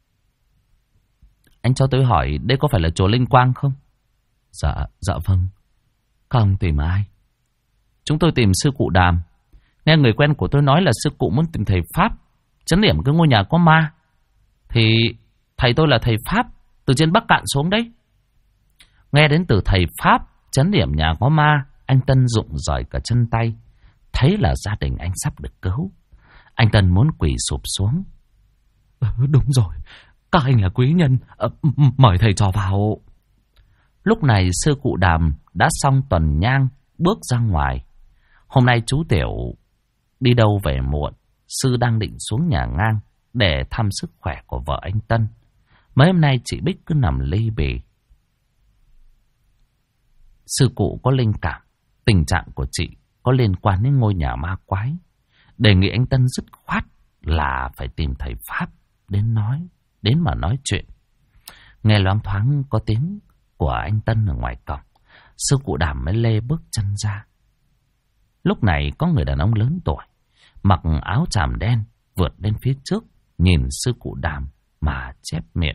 Anh cho tôi hỏi đây có phải là chùa Linh Quang không? Dạ vâng. Các ông tìm ai? Chúng tôi tìm sư cụ Đàm. Nghe người quen của tôi nói là sư cụ muốn tìm thầy Pháp trấn yểm cái ngôi nhà có ma. Thì thầy tôi là thầy Pháp từ trên Bắc Cạn xuống đấy. Nghe đến từ thầy Pháp trấn yểm nhà có ma, anh Tân rụng rời cả chân tay. Thấy là gia đình anh sắp được cứu, anh Tân muốn quỳ sụp xuống. Đúng rồi, các anh là quý nhân, mời thầy trò vào. Lúc này sư cụ Đàm đã xong tuần nhang, bước ra ngoài. Hôm nay chú Tiểu đi đâu về muộn, sư đang định xuống nhà ngang để thăm sức khỏe của vợ anh Tân. Mấy hôm nay chị Bích cứ nằm ly bì. Sư cụ có linh cảm tình trạng của chị có liên quan đến ngôi nhà ma quái, đề nghị anh Tân dứt khoát là phải tìm thầy Pháp đến mà nói chuyện. Nghe loáng thoáng có tiếng của anh Tân ở ngoài cổng, sư cụ Đàm mới lê bước chân ra. Lúc này có người đàn ông lớn tuổi, mặc áo tràm đen, vượt lên phía trước, nhìn sư cụ Đàm mà chép miệng.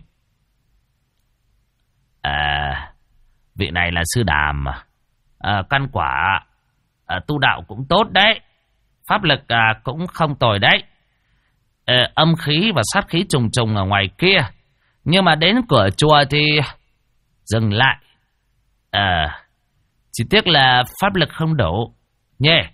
Vị này là sư Đàm à? Căn quả tu đạo cũng tốt đấy, pháp lực cũng không tồi đấy. Âm khí và sát khí trùng trùng ở ngoài kia, nhưng mà đến cửa chùa thì dừng lại. Chỉ tiếc là pháp lực không đủ nhé.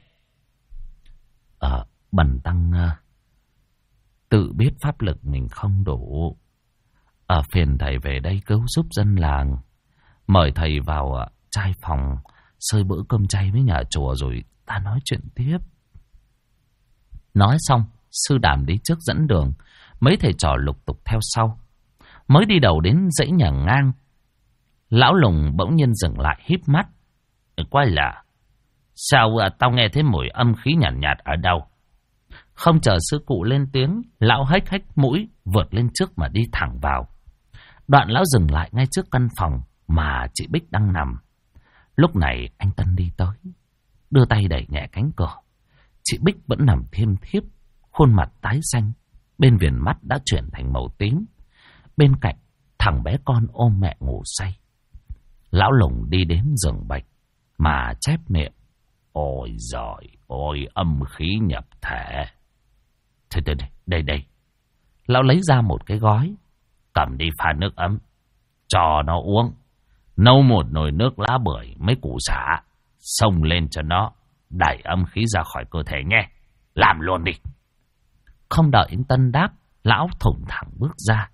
Bần tăng tự biết pháp lực mình không đủ. Phiền thầy về đây cứu giúp dân làng. Mời thầy vào trai phòng xơi bữa cơm chay với nhà chùa rồi ta nói chuyện tiếp. Nói xong, sư Đàm đi trước dẫn đường, mấy thầy trò lục tục theo sau. Mới đi đầu đến dãy nhà ngang, lão Lùng bỗng nhiên dừng lại híp mắt. Quái lạ, sao tao nghe thấy mùi âm khí nhàn nhạt ở đâu? Không chờ sư cụ lên tiếng, lão hếch hếch mũi vượt lên trước mà đi thẳng vào. Đoạn lão dừng lại ngay trước căn phòng mà chị Bích đang nằm. Lúc này anh Tân đi tới, đưa tay đẩy nhẹ cánh cửa. Chị Bích vẫn nằm thiêm thiếp, khuôn mặt tái xanh, bên viền mắt đã chuyển thành màu tím. Bên cạnh thằng bé con ôm mẹ ngủ say. Lão Lùng đi đến giường bệnh mà chép miệng. Ôi giời ôi, âm khí nhập thể. Thôi đây. Lão lấy ra một cái gói. Cầm đi pha nước ấm, cho nó uống. Nấu một nồi nước lá bưởi mấy củ sả, xông lên cho nó, đẩy âm khí ra khỏi cơ thể nhé. Làm luôn đi. Không đợi anh Tân đáp, lão thủng thẳng bước ra.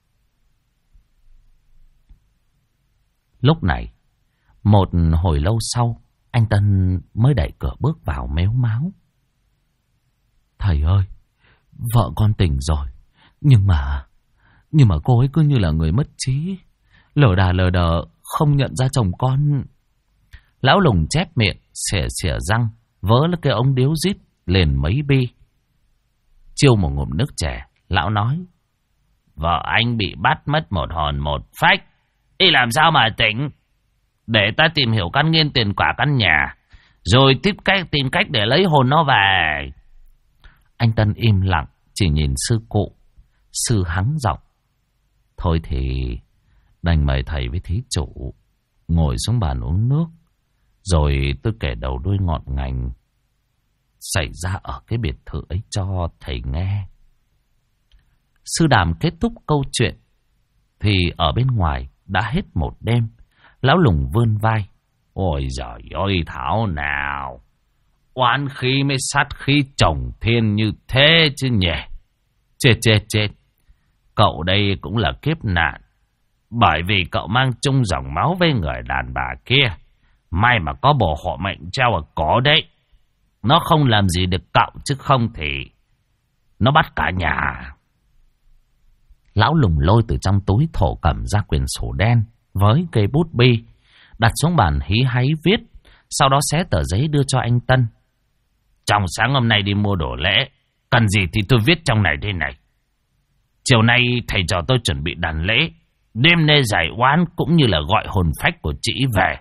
Lúc này, một hồi lâu sau, anh Tân mới đẩy cửa bước vào mếu máo. Thầy ơi, vợ con tỉnh rồi, nhưng mà cô ấy cứ như là người mất trí, lờ đờ không nhận ra chồng con. Lão Lùng chép miệng, xỉa răng, vớ lấy cái ống điếu rít liền mấy bi. Chiêu một ngụm nước chè, lão nói: Vợ anh bị bắt mất một hồn một phách, y làm sao mà tỉnh? Để ta tìm hiểu căn nguyên tiền quả căn nhà, rồi tìm cách để lấy hồn nó về. Anh Tân im lặng, chỉ nhìn sư cụ. Sư hắng giọng: Thôi thì đành mời thầy với thí chủ ngồi xuống bàn uống nước, rồi tôi kể đầu đuôi ngọn ngành xảy ra ở cái biệt thự ấy cho thầy nghe. Sư Đàm kết thúc câu chuyện thì ở bên ngoài đã hết một đêm. Lão Lùng vươn vai: Ôi giời ơi thảo nào, oán khí mới sát khí chồng thiên như thế chứ nhỉ. Chết. Cậu đây cũng là kiếp nạn, bởi vì cậu mang chung dòng máu với người đàn bà kia. May mà có bồ hộ mệnh treo ở cổ đấy. Nó không làm gì được cậu, chứ không thì nó bắt cả nhà. Lão Lùng lôi từ trong túi thổ cẩm ra quyển sổ đen với cây bút bi, đặt xuống bàn hí háy viết, sau đó xé tờ giấy đưa cho anh Tân. Trong sáng hôm nay đi mua đồ lễ, cần gì thì tôi viết trong này đây này. Chiều nay thầy trò tôi chuẩn bị đàn lễ, đêm nay giải oán cũng như là gọi hồn phách của chị về.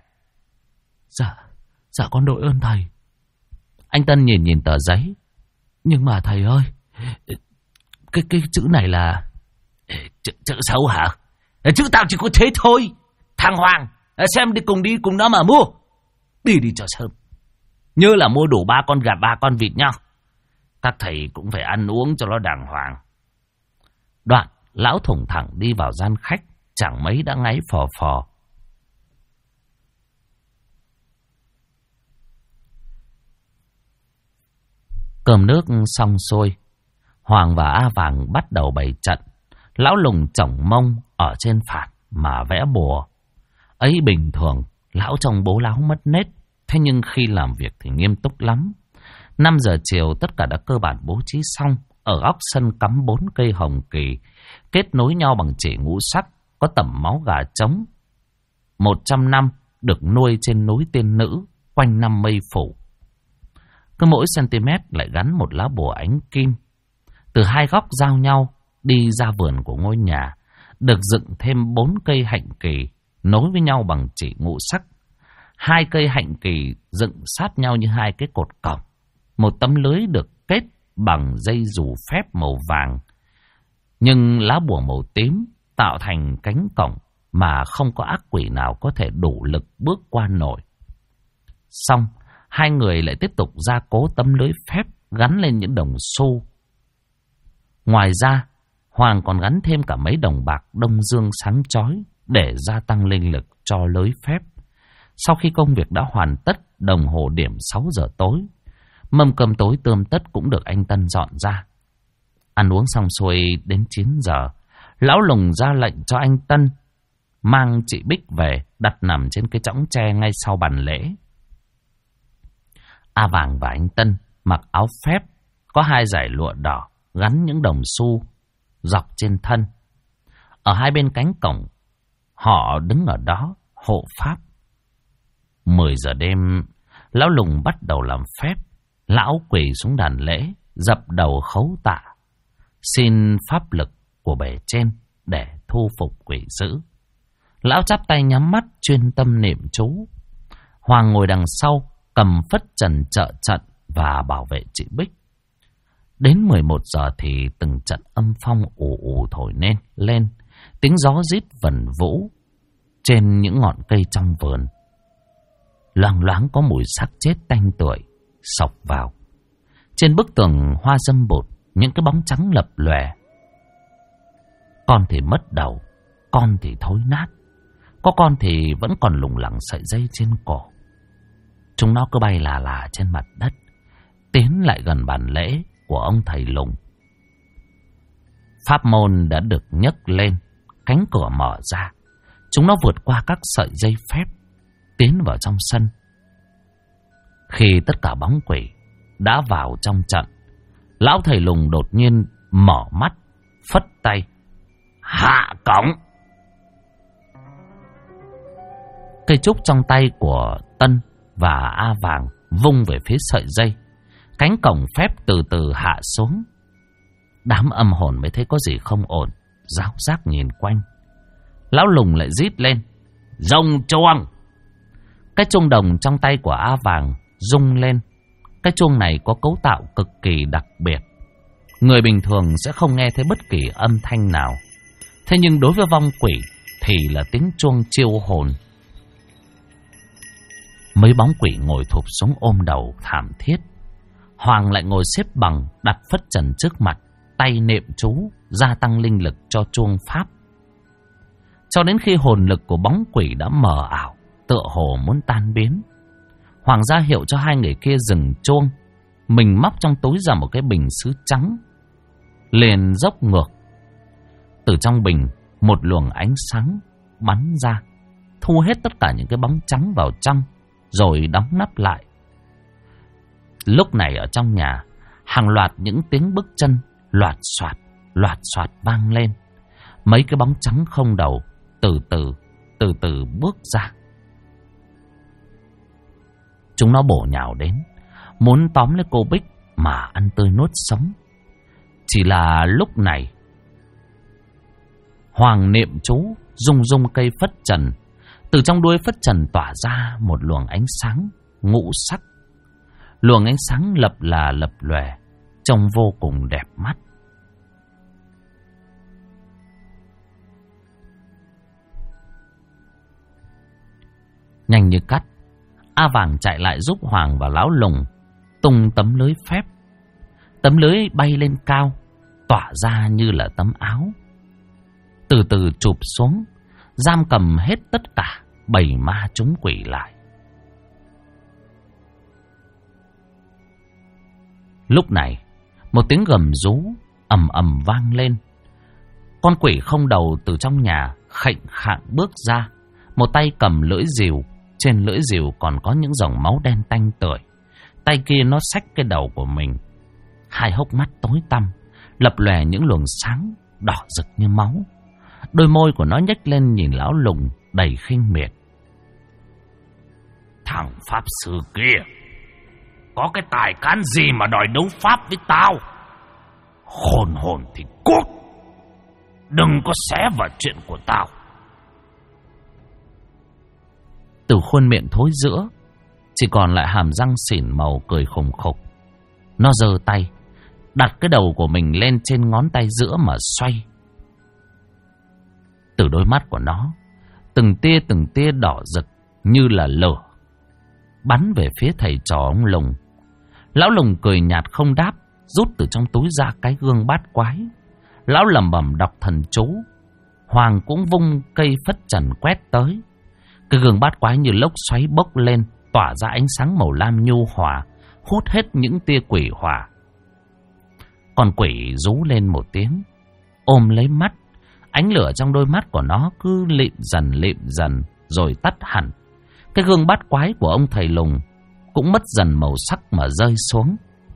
Dạ con đội ơn thầy. Anh Tân nhìn tờ giấy. Nhưng mà thầy ơi, cái chữ này là... Chữ xấu hả? Chữ tao chỉ có thế thôi. Thằng Hoàng, xem đi cùng nó mà mua. Đi cho sớm. Nhớ là mua đủ 3 con gà 3 con vịt nhau. Các thầy cũng phải ăn uống cho nó đàng hoàng. Đoạn, lão thủng thẳng đi vào gian khách, chẳng mấy đã ngáy phò phò. Cơm nước xong xuôi, Hoàng và A Vàng bắt đầu bày trận. Lão Lùng chổng mông ở trên phạt mà vẽ bùa. Ấy bình thường, lão trông bố láo mất nết, thế nhưng khi làm việc thì nghiêm túc lắm. 5 giờ chiều tất cả đã cơ bản bố trí xong, ở góc sân cắm 4 cây hồng kỳ, kết nối nhau bằng chỉ ngũ sắc, có tẩm máu gà trống. 100 năm được nuôi trên núi tiên nữ, quanh năm mây phủ. Cứ mỗi cm lại gắn một lá bùa ánh kim. Từ hai góc giao nhau đi ra vườn của ngôi nhà, được dựng thêm 4 cây hạnh kỳ nối với nhau bằng chỉ ngũ sắc. 2 cây hạnh kỳ dựng sát nhau như 2 cái cột cổng. Một tấm lưới được kết bằng dây dù phép màu vàng, nhưng lá bùa màu tím tạo thành cánh cổng mà không có ác quỷ nào có thể đủ lực bước qua nổi. Xong, hai người lại tiếp tục gia cố tấm lưới phép gắn lên những đồng xu. Ngoài ra, Hoàng còn gắn thêm cả mấy đồng bạc đông dương sáng chói để gia tăng linh lực cho lưới phép. Sau khi công việc đã hoàn tất, đồng hồ điểm 6 giờ tối. Mâm cơm tối tươm tất cũng được anh Tân dọn ra. Ăn uống xong xuôi đến 9 giờ, Lão Lùng ra lệnh cho anh Tân mang chị Bích về, đặt nằm trên cái chõng tre ngay sau bàn lễ. A Vàng và anh Tân mặc áo phép, có 2 dải lụa đỏ gắn những đồng xu dọc trên thân. Ở hai bên cánh cổng, họ đứng ở đó hộ pháp. 10 giờ đêm, Lão Lùng bắt đầu làm phép. Lão quỳ xuống đàn lễ, dập đầu khấu tạ, xin pháp lực của bề trên để thu phục quỷ dữ. Lão chắp tay nhắm mắt chuyên tâm niệm chú. Hoàng ngồi đằng sau cầm phất trần trợ trận và bảo vệ chị Bích. Đến 11 giờ thì từng trận âm phong ù ù thổi lên, tiếng gió rít vần vũ trên những ngọn cây trong vườn. Loang loáng có mùi xác chết tanh tưởi xộc vào. Trên bức tường hoa dâm bụt, những cái bóng trắng lập lòe. Con thì mất đầu, con thì thối nát, có con thì vẫn còn lủng lẳng sợi dây trên cổ. Chúng nó cứ bay là trên mặt đất, tiến lại gần bàn lễ của ông thầy Lùng. Pháp môn đã được nhấc lên, cánh cửa mở ra. Chúng nó vượt qua các sợi dây phép, tiến vào trong sân. Khi tất cả bóng quỷ đã vào trong trận, Lão thầy Lùng đột nhiên mở mắt, phất tay: hạ cổng. Cây trúc trong tay của Tân và A Vàng vung về phía sợi dây. Cánh cổng phép từ từ hạ xuống. Đám âm hồn mới thấy có gì không ổn, ráo rác nhìn quanh. Lão Lùng lại rít lên: rồng chuông. Cái chuông đồng trong tay của A Vàng rung lên. Cái chuông này có cấu tạo cực kỳ đặc biệt. Người bình thường sẽ không nghe thấy bất kỳ âm thanh nào. Thế nhưng đối với vong quỷ thì là tiếng chuông chiêu hồn. Mấy bóng quỷ ngồi thụp xuống ôm đầu thảm thiết. Hoàng lại ngồi xếp bằng, đặt phất trần trước mặt, tay niệm chú, gia tăng linh lực cho chuông pháp. Cho đến khi hồn lực của bóng quỷ đã mờ ảo, tựa hồ muốn tan biến, Hoàng ra hiệu cho hai người kia dừng chuông. Mình móc trong túi ra một cái bình sứ trắng, liền dốc ngược. Từ trong bình, một luồng ánh sáng bắn ra, thu hết tất cả những cái bóng trắng vào trong, rồi đóng nắp lại. Lúc này ở trong nhà, hàng loạt những tiếng bước chân loạt xoạt vang lên. Mấy cái bóng trắng không đầu từ từ bước ra. Chúng nó bổ nhào đến, muốn tóm lấy cô Bích mà ăn tươi nuốt sống. Chỉ là lúc này, Hoàng niệm chú, rung cây phất trần. Từ trong đuôi phất trần tỏa ra một luồng ánh sáng ngũ sắc. Luồng ánh sáng lập lòe, trông vô cùng đẹp mắt. Nhanh như cắt, A Vàng chạy lại giúp Hoàng và Lão Lùng tung tấm lưới phép. Tấm lưới bay lên cao, tỏa ra như là tấm áo, từ từ chụp xuống, giam cầm hết tất cả 7 ma chúng quỷ lại. Lúc này, một tiếng gầm rú ầm ầm vang lên. Con quỷ không đầu từ trong nhà khệnh khạng bước ra, một tay cầm lưỡi rìu, trên lưỡi rìu còn có những dòng máu đen tanh tưởi. Tay kia nó xách cái đầu của mình, hai hốc mắt tối tăm, lập lòe những luồng sáng đỏ rực như máu. Đôi môi của nó nhếch lên nhìn lão lùng đầy khinh miệt. Thằng pháp sư kia, có cái tài cán gì mà đòi đấu pháp với tao? Khôn hồn thì cút, đừng có xé vào chuyện của tao. Từ khuôn miệng thối rữa, chỉ còn lại hàm răng xỉn màu cười khùng khục. Nó giơ tay, đặt cái đầu của mình lên trên ngón tay giữa mà xoay. Từ đôi mắt của nó, từng tia đỏ rực như là lửa, bắn về phía thầy trò ông Lùng. Lão Lùng cười nhạt không đáp, rút từ trong túi ra cái gương bát quái. Lão lẩm bẩm đọc thần chú. Hoàng cũng vung cây phất trần quét tới. Cái gương bát quái như lốc xoáy bốc lên, tỏa ra ánh sáng màu lam nhu hòa, hút hết những tia quỷ hỏa. Con quỷ rú lên một tiếng, ôm lấy mắt. Ánh lửa trong đôi mắt của nó cứ lịm dần rồi tắt hẳn. Cái gương bát quái của ông thầy Lùng cũng mất dần màu sắc mà rơi xuống.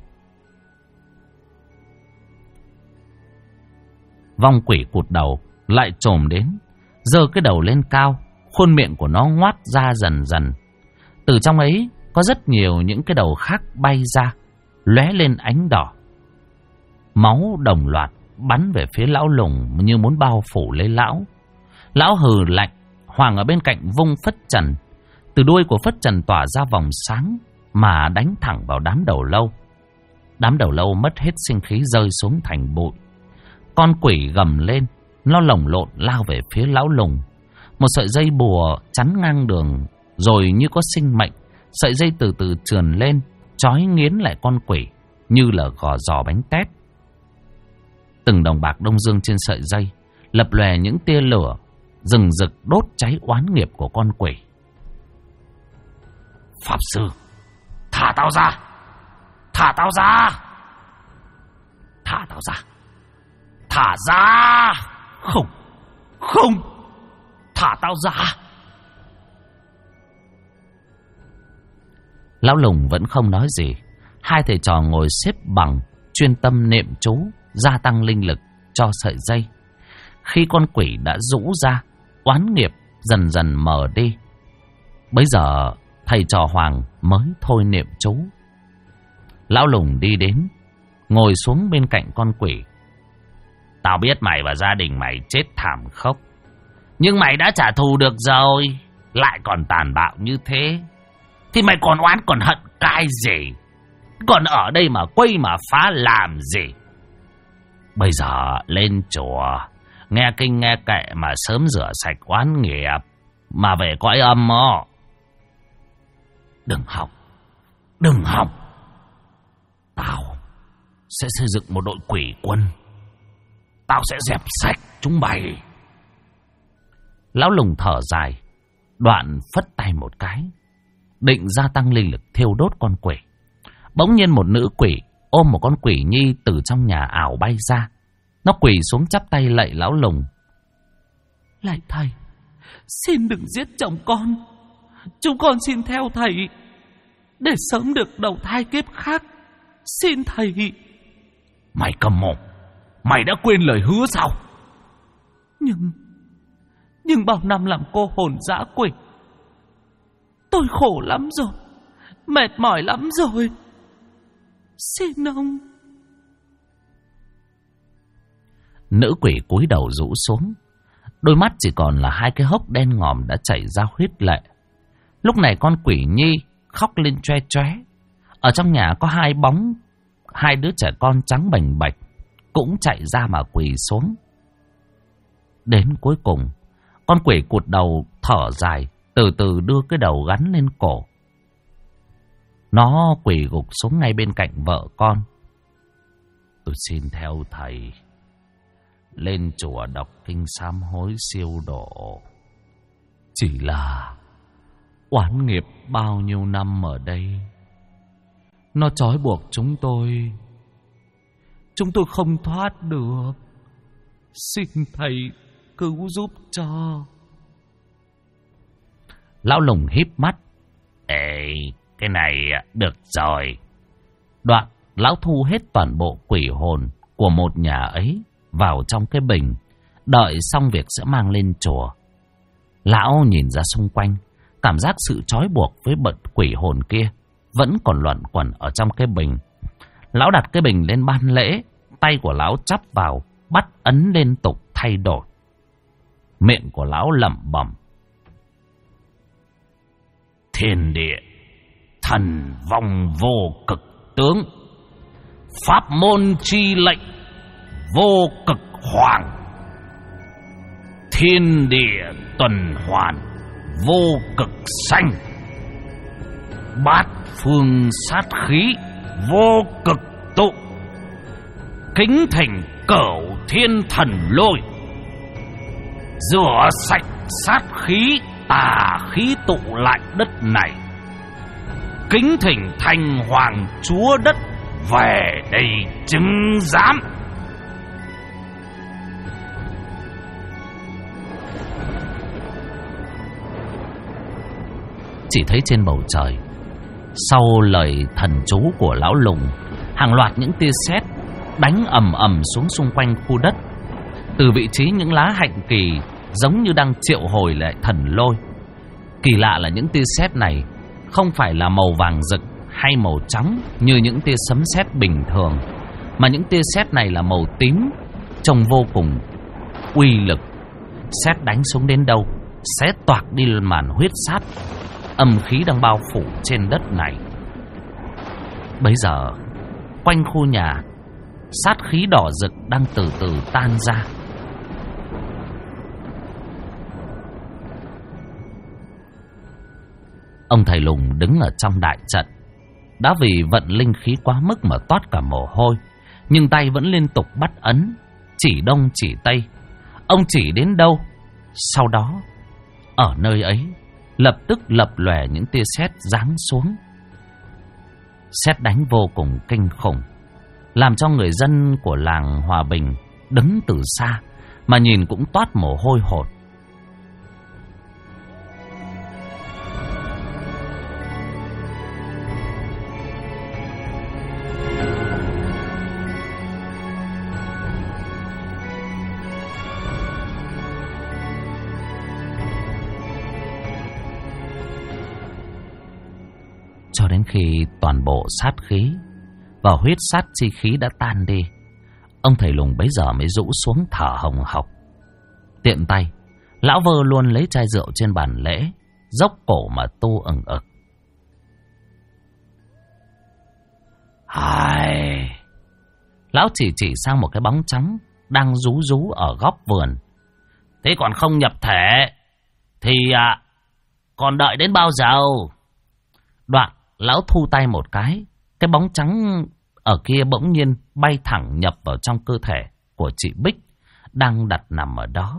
Vong quỷ cụt đầu lại chồm đến, giơ cái đầu lên cao, khuôn miệng của nó ngoác ra dần dần. Từ trong ấy có rất nhiều những cái đầu khác bay ra, lóe lên ánh đỏ. Máu đồng loạt bắn về phía lão Lùng như muốn bao phủ lấy lão. Lão hừ lạnh. Hoàng ở bên cạnh vung phất trần. Từ đuôi của phất trần tỏa ra vòng sáng mà đánh thẳng vào đám đầu lâu. Đám đầu lâu mất hết sinh khí rơi xuống thành bụi. Con quỷ gầm lên, nó lồng lộn lao về phía lão Lùng. Một sợi dây bùa chắn ngang đường, rồi như có sinh mệnh, sợi dây từ từ trườn lên, trói nghiến lại con quỷ như là gò giò bánh tét. Từng đồng bạc đông dương trên sợi dây lập lòe những tia lửa rừng rực đốt cháy oán nghiệp của con quỷ. Pháp sư, thả tao ra! Thả tao ra! Thả tao ra! Thả ra! Không! Không! Thả tao ra! Lão Lùng vẫn không nói gì. Hai thầy trò ngồi xếp bằng, chuyên tâm niệm chú, gia tăng linh lực cho sợi dây. Khi con quỷ đã rũ ra, oán nghiệp dần dần mờ đi. Bấy giờ thầy trò Hoàng mới thôi niệm chú. Lão Lùng đi đến, ngồi xuống bên cạnh con quỷ. Tao biết mày và gia đình mày chết thảm khốc, nhưng mày đã trả thù được rồi, lại còn tàn bạo như thế, thì mày còn oán còn hận cái gì? Còn ở đây mà quay mà phá làm gì? Bây giờ lên chùa, nghe kinh nghe kệ mà sớm rửa sạch oán nghiệp, mà về cõi âm ó. Đừng hòng, đừng hòng. Tao sẽ xây dựng một đội quỷ quân. Tao sẽ dẹp sạch chúng mày. Lão Lùng thở dài, đoạn phất tay một cái, định gia tăng linh lực thiêu đốt con quỷ. Bỗng nhiên một nữ quỷ ôm một con quỷ nhi từ trong nhà ảo bay ra. Nó quỳ xuống chắp tay lạy lão Lùng. Lạy thầy, xin đừng giết chồng con. Chúng con xin theo thầy để sớm được đầu thai kiếp khác. Xin thầy. Mày cầm mồm, mày đã quên lời hứa sao? Nhưng bao năm làm cô hồn dã quỷ, tôi khổ lắm rồi, mệt mỏi lắm rồi. Xin ông. Nữ quỷ cúi đầu rũ xuống, đôi mắt chỉ còn là hai cái hốc đen ngòm đã chảy ra huyết lệ. Lúc này con quỷ nhi khóc lên choe choé. Ở trong nhà có hai đứa trẻ con trắng bềnh bạch cũng chạy ra mà quỳ xuống. Đến cuối cùng, con quỷ cụt đầu thở dài, từ từ đưa cái đầu gắn lên cổ. Nó quỳ gục xuống ngay bên cạnh vợ con. Tôi xin theo thầy lên chùa đọc kinh sám hối siêu độ. Chỉ là oán nghiệp bao nhiêu năm ở đây, nó trói buộc chúng tôi không thoát được. Xin thầy cứu giúp cho. Lão Lùng híp mắt. Ê, cái này được rồi. Đoạn lão thu hết toàn bộ quỷ hồn của một nhà ấy vào trong cái bình, đợi xong việc sẽ mang lên chùa. Lão nhìn ra xung quanh, cảm giác sự trói buộc với bận quỷ hồn kia vẫn còn luẩn quẩn ở trong cái bình. Lão đặt cái bình lên ban lễ, tay của lão chắp vào, bắt ấn liên tục thay đổi. Miệng của lão lẩm bẩm: thiên địa, thần vong vô cực tướng, pháp môn chi lệnh, vô cực hoàng, thiên địa tuần hoàn, vô cực sanh, bát phương sát khí, vô cực tụ, kính thỉnh cửu thiên thần lôi, rửa sạch sát khí tà khí tụ lại đất này, kính thỉnh thành hoàng chúa đất về đây chứng giám. Chỉ thấy trên bầu trời, sau lời thần chú của lão lùng, hàng loạt những tia sét đánh ầm ầm xuống xung quanh khu đất. Từ vị trí những lá hạnh kỳ giống như đang triệu hồi lại thần lôi. Kỳ lạ là những tia sét này không phải là màu vàng rực hay màu trắng như những tia sấm sét bình thường, mà những tia sét này là màu tím, trông vô cùng uy lực. Sét đánh xuống đến đâu sẽ toạc đi màn huyết sát, âm khí đang bao phủ trên đất này. Bấy giờ quanh khu nhà, sát khí đỏ rực đang từ từ tan ra. Ông thầy lùng đứng ở trong đại trận, đã vì vận linh khí quá mức mà toát cả mồ hôi, nhưng tay vẫn liên tục bắt ấn, chỉ đông chỉ tây. Ông chỉ đến đâu, sau đó ở nơi ấy lập tức lập lòe những tia sét giáng xuống. Sét đánh vô cùng kinh khủng, làm cho người dân của làng Hòa Bình đứng từ xa mà nhìn cũng toát mồ hôi hột. Cho đến khi toàn bộ sát khí và huyết sát chi khí đã tan đi, ông thầy lùng bấy giờ mới rũ xuống thở hồng hộc. Tiện tay, lão vơ luôn lấy chai rượu trên bàn lễ, dốc cổ mà tu ừng ực. Hai, lão chỉ sang một cái bóng trắng đang rú rú ở góc vườn. Thế còn không nhập thể thì còn đợi đến bao giờ? Đoạn lão thu tay một cái bóng trắng ở kia bỗng nhiên bay thẳng nhập vào trong cơ thể của chị Bích đang đặt nằm ở đó.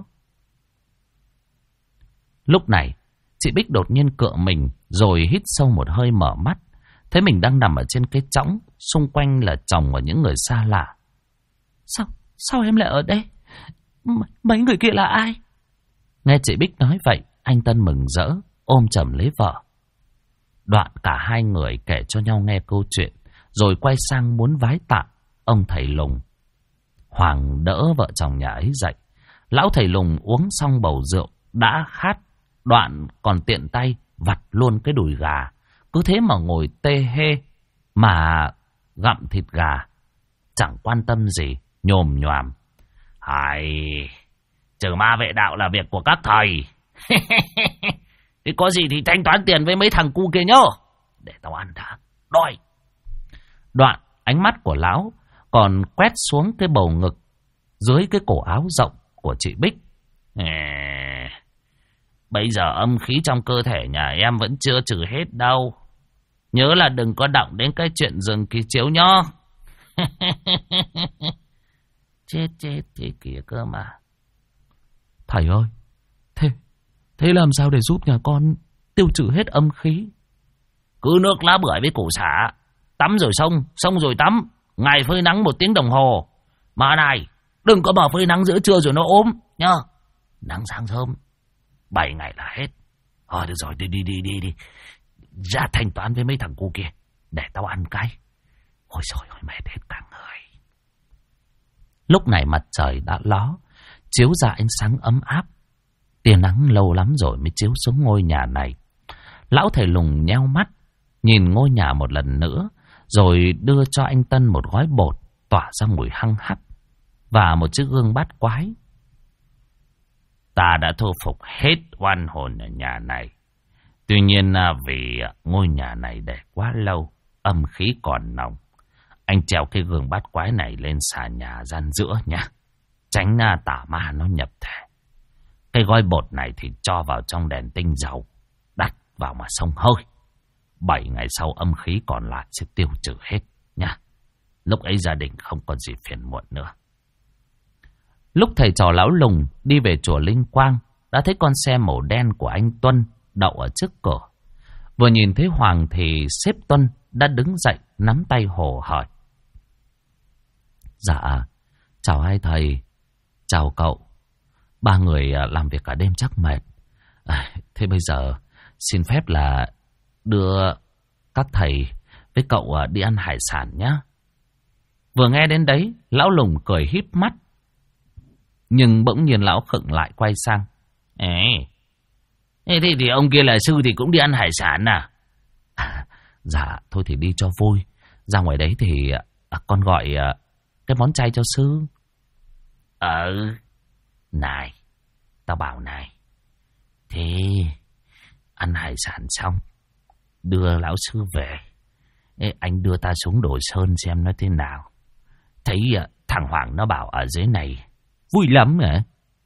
Lúc này, chị Bích đột nhiên cựa mình rồi hít sâu một hơi, mở mắt, thấy mình đang nằm ở trên cái chõng, xung quanh là chồng và những người xa lạ. Sao em lại ở đây? Mấy người kia là ai? Nghe chị Bích nói vậy, anh Tân mừng rỡ, ôm chầm lấy vợ. Đoạn cả hai người kể cho nhau nghe câu chuyện, rồi quay sang muốn vái tạ ông thầy lùng. Hoàng đỡ vợ chồng nhà ấy dậy. Lão thầy lùng uống xong bầu rượu đã khát, đoạn còn tiện tay vặt luôn cái đùi gà. Cứ thế mà ngồi tê hê mà gặm thịt gà, chẳng quan tâm gì, nhồm nhoàm. Hài, trừ ma vệ đạo là việc của các thầy. Thế có gì thì thanh toán tiền với mấy thằng cu kia nhá, để tao ăn đã, đói. Đoạn ánh mắt của lão còn quét xuống cái bầu ngực dưới cái cổ áo rộng của chị Bích. Bây giờ âm khí trong cơ thể nhà em vẫn chưa trừ hết đâu. Nhớ là đừng có động đến cái chuyện rừng kỳ chiếu nhá. Chết thế kìa cơ mà. Thầy ơi, thế làm sao để giúp nhà con tiêu trừ hết âm khí? Cứ nước lá bưởi với củ sả, tắm rồi xong rồi tắm, ngày phơi nắng 1 tiếng đồng hồ. Mà này, đừng có mà phơi nắng giữa trưa rồi nó ốm nhá. Nắng sáng sớm 7 ngày là hết. Được rồi, đi ra thanh toán với mấy thằng cu kia, để tao ăn cái. Ôi trời ơi, mệt hết cả người. Lúc này mặt trời đã ló, chiếu ra ánh sáng ấm áp. Tia nắng lâu lắm rồi mới chiếu xuống ngôi nhà này. Lão thầy Lùng nheo mắt, nhìn ngôi nhà một lần nữa, rồi đưa cho anh Tân một gói bột tỏa ra mùi hăng hắc và một chiếc gương bát quái. Ta đã thu phục hết oan hồn ở nhà này. Tuy nhiên vì ngôi nhà này để quá lâu, âm khí còn nồng. Anh treo cái gương bát quái này lên xà nhà gian giữa nhá. Tránh tà ma nó nhập thể. Cái gói bột này thì cho vào trong đèn tinh dầu, đắt vào mà xông hơi. 7 ngày sau âm khí còn lại sẽ tiêu trừ hết nha. Lúc ấy gia đình không còn gì phiền muộn nữa. Lúc thầy trò lão Lùng đi về chùa Linh Quang, đã thấy con xe màu đen của anh Tuân đậu ở trước cửa. Vừa nhìn thấy Hoàng thì sếp Tuân đã đứng dậy nắm tay Hồ hỏi. Dạ, chào hai thầy, chào cậu. Ba người làm việc cả đêm chắc mệt. Thế bây giờ xin phép là đưa các thầy với cậu đi ăn hải sản nhé. Vừa nghe đến đấy, lão Lùng cười híp mắt. Nhưng bỗng nhiên lão khựng lại quay sang. Thế thì ông kia là sư thì cũng đi ăn hải sản à? Dạ, thôi thì đi cho vui. Ra ngoài đấy thì con gọi cái món chay cho sư. Này, tao bảo này. Thế ăn hải sản xong, đưa lão sư về. Anh đưa ta xuống Đồ Sơn xem nó thế nào. Thấy thằng Hoàng nó bảo ở dưới này vui lắm hả?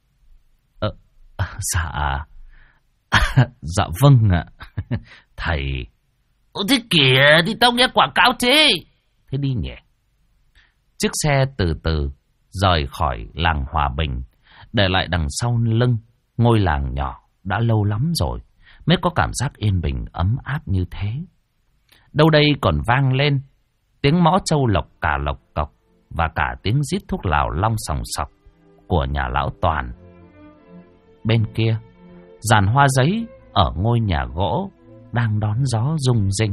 Dạ. Dạ vâng ạ. Thầy. Thế kìa, thì tao nghe quảng cáo thế. Thế đi nhỉ. Chiếc xe từ từ rời khỏi làng Hòa Bình, để lại đằng sau lưng ngôi làng nhỏ đã lâu lắm rồi mới có cảm giác yên bình ấm áp như thế. Đâu đây còn vang lên tiếng mõ trâu lộc cọc và cả tiếng rít thuốc lào long sòng sọc của nhà lão Toàn. Bên kia, giàn hoa giấy ở ngôi nhà gỗ đang đón gió rung rinh.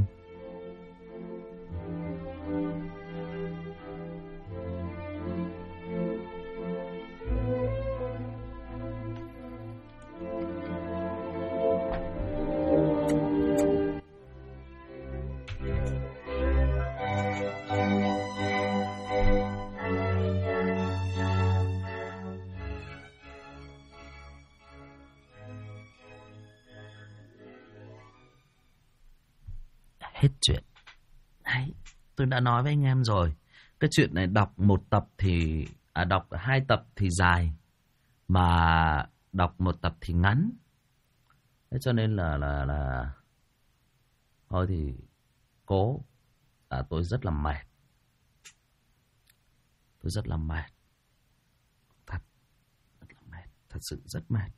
Hết chuyện. Đấy, tôi đã nói với anh em rồi. Cái chuyện này đọc một tập thì đọc 2 tập thì dài, mà đọc 1 tập thì ngắn. Thế cho nên là thôi thì cố. Tôi rất là mệt. Tôi rất là mệt. Thật, rất là mệt. Thật sự rất mệt.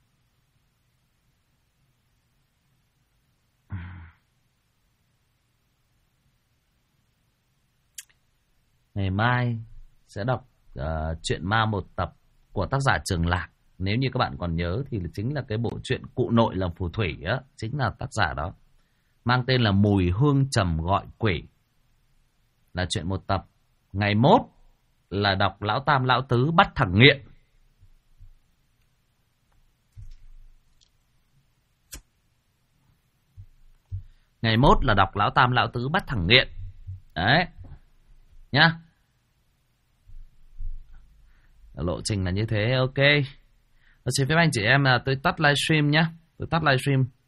Ngày mai sẽ đọc truyện ma 1 tập của tác giả Trường Lạc. Nếu như các bạn còn nhớ thì chính là cái bộ truyện Cụ Nội là Phù Thủy á, chính là tác giả đó. Mang tên là Mùi Hương Trầm Gọi Quỷ. Là truyện 1 tập. Ngày mốt là đọc Lão Tam Lão Tứ Bắt Thằng Nghiện. Ngày mốt là đọc Lão Tam Lão Tứ Bắt Thằng Nghiện. Đấy. Nhá. Lộ trình là như thế, ok. Xin phép anh chị em là tôi tắt livestream nhá. Tôi tắt livestream.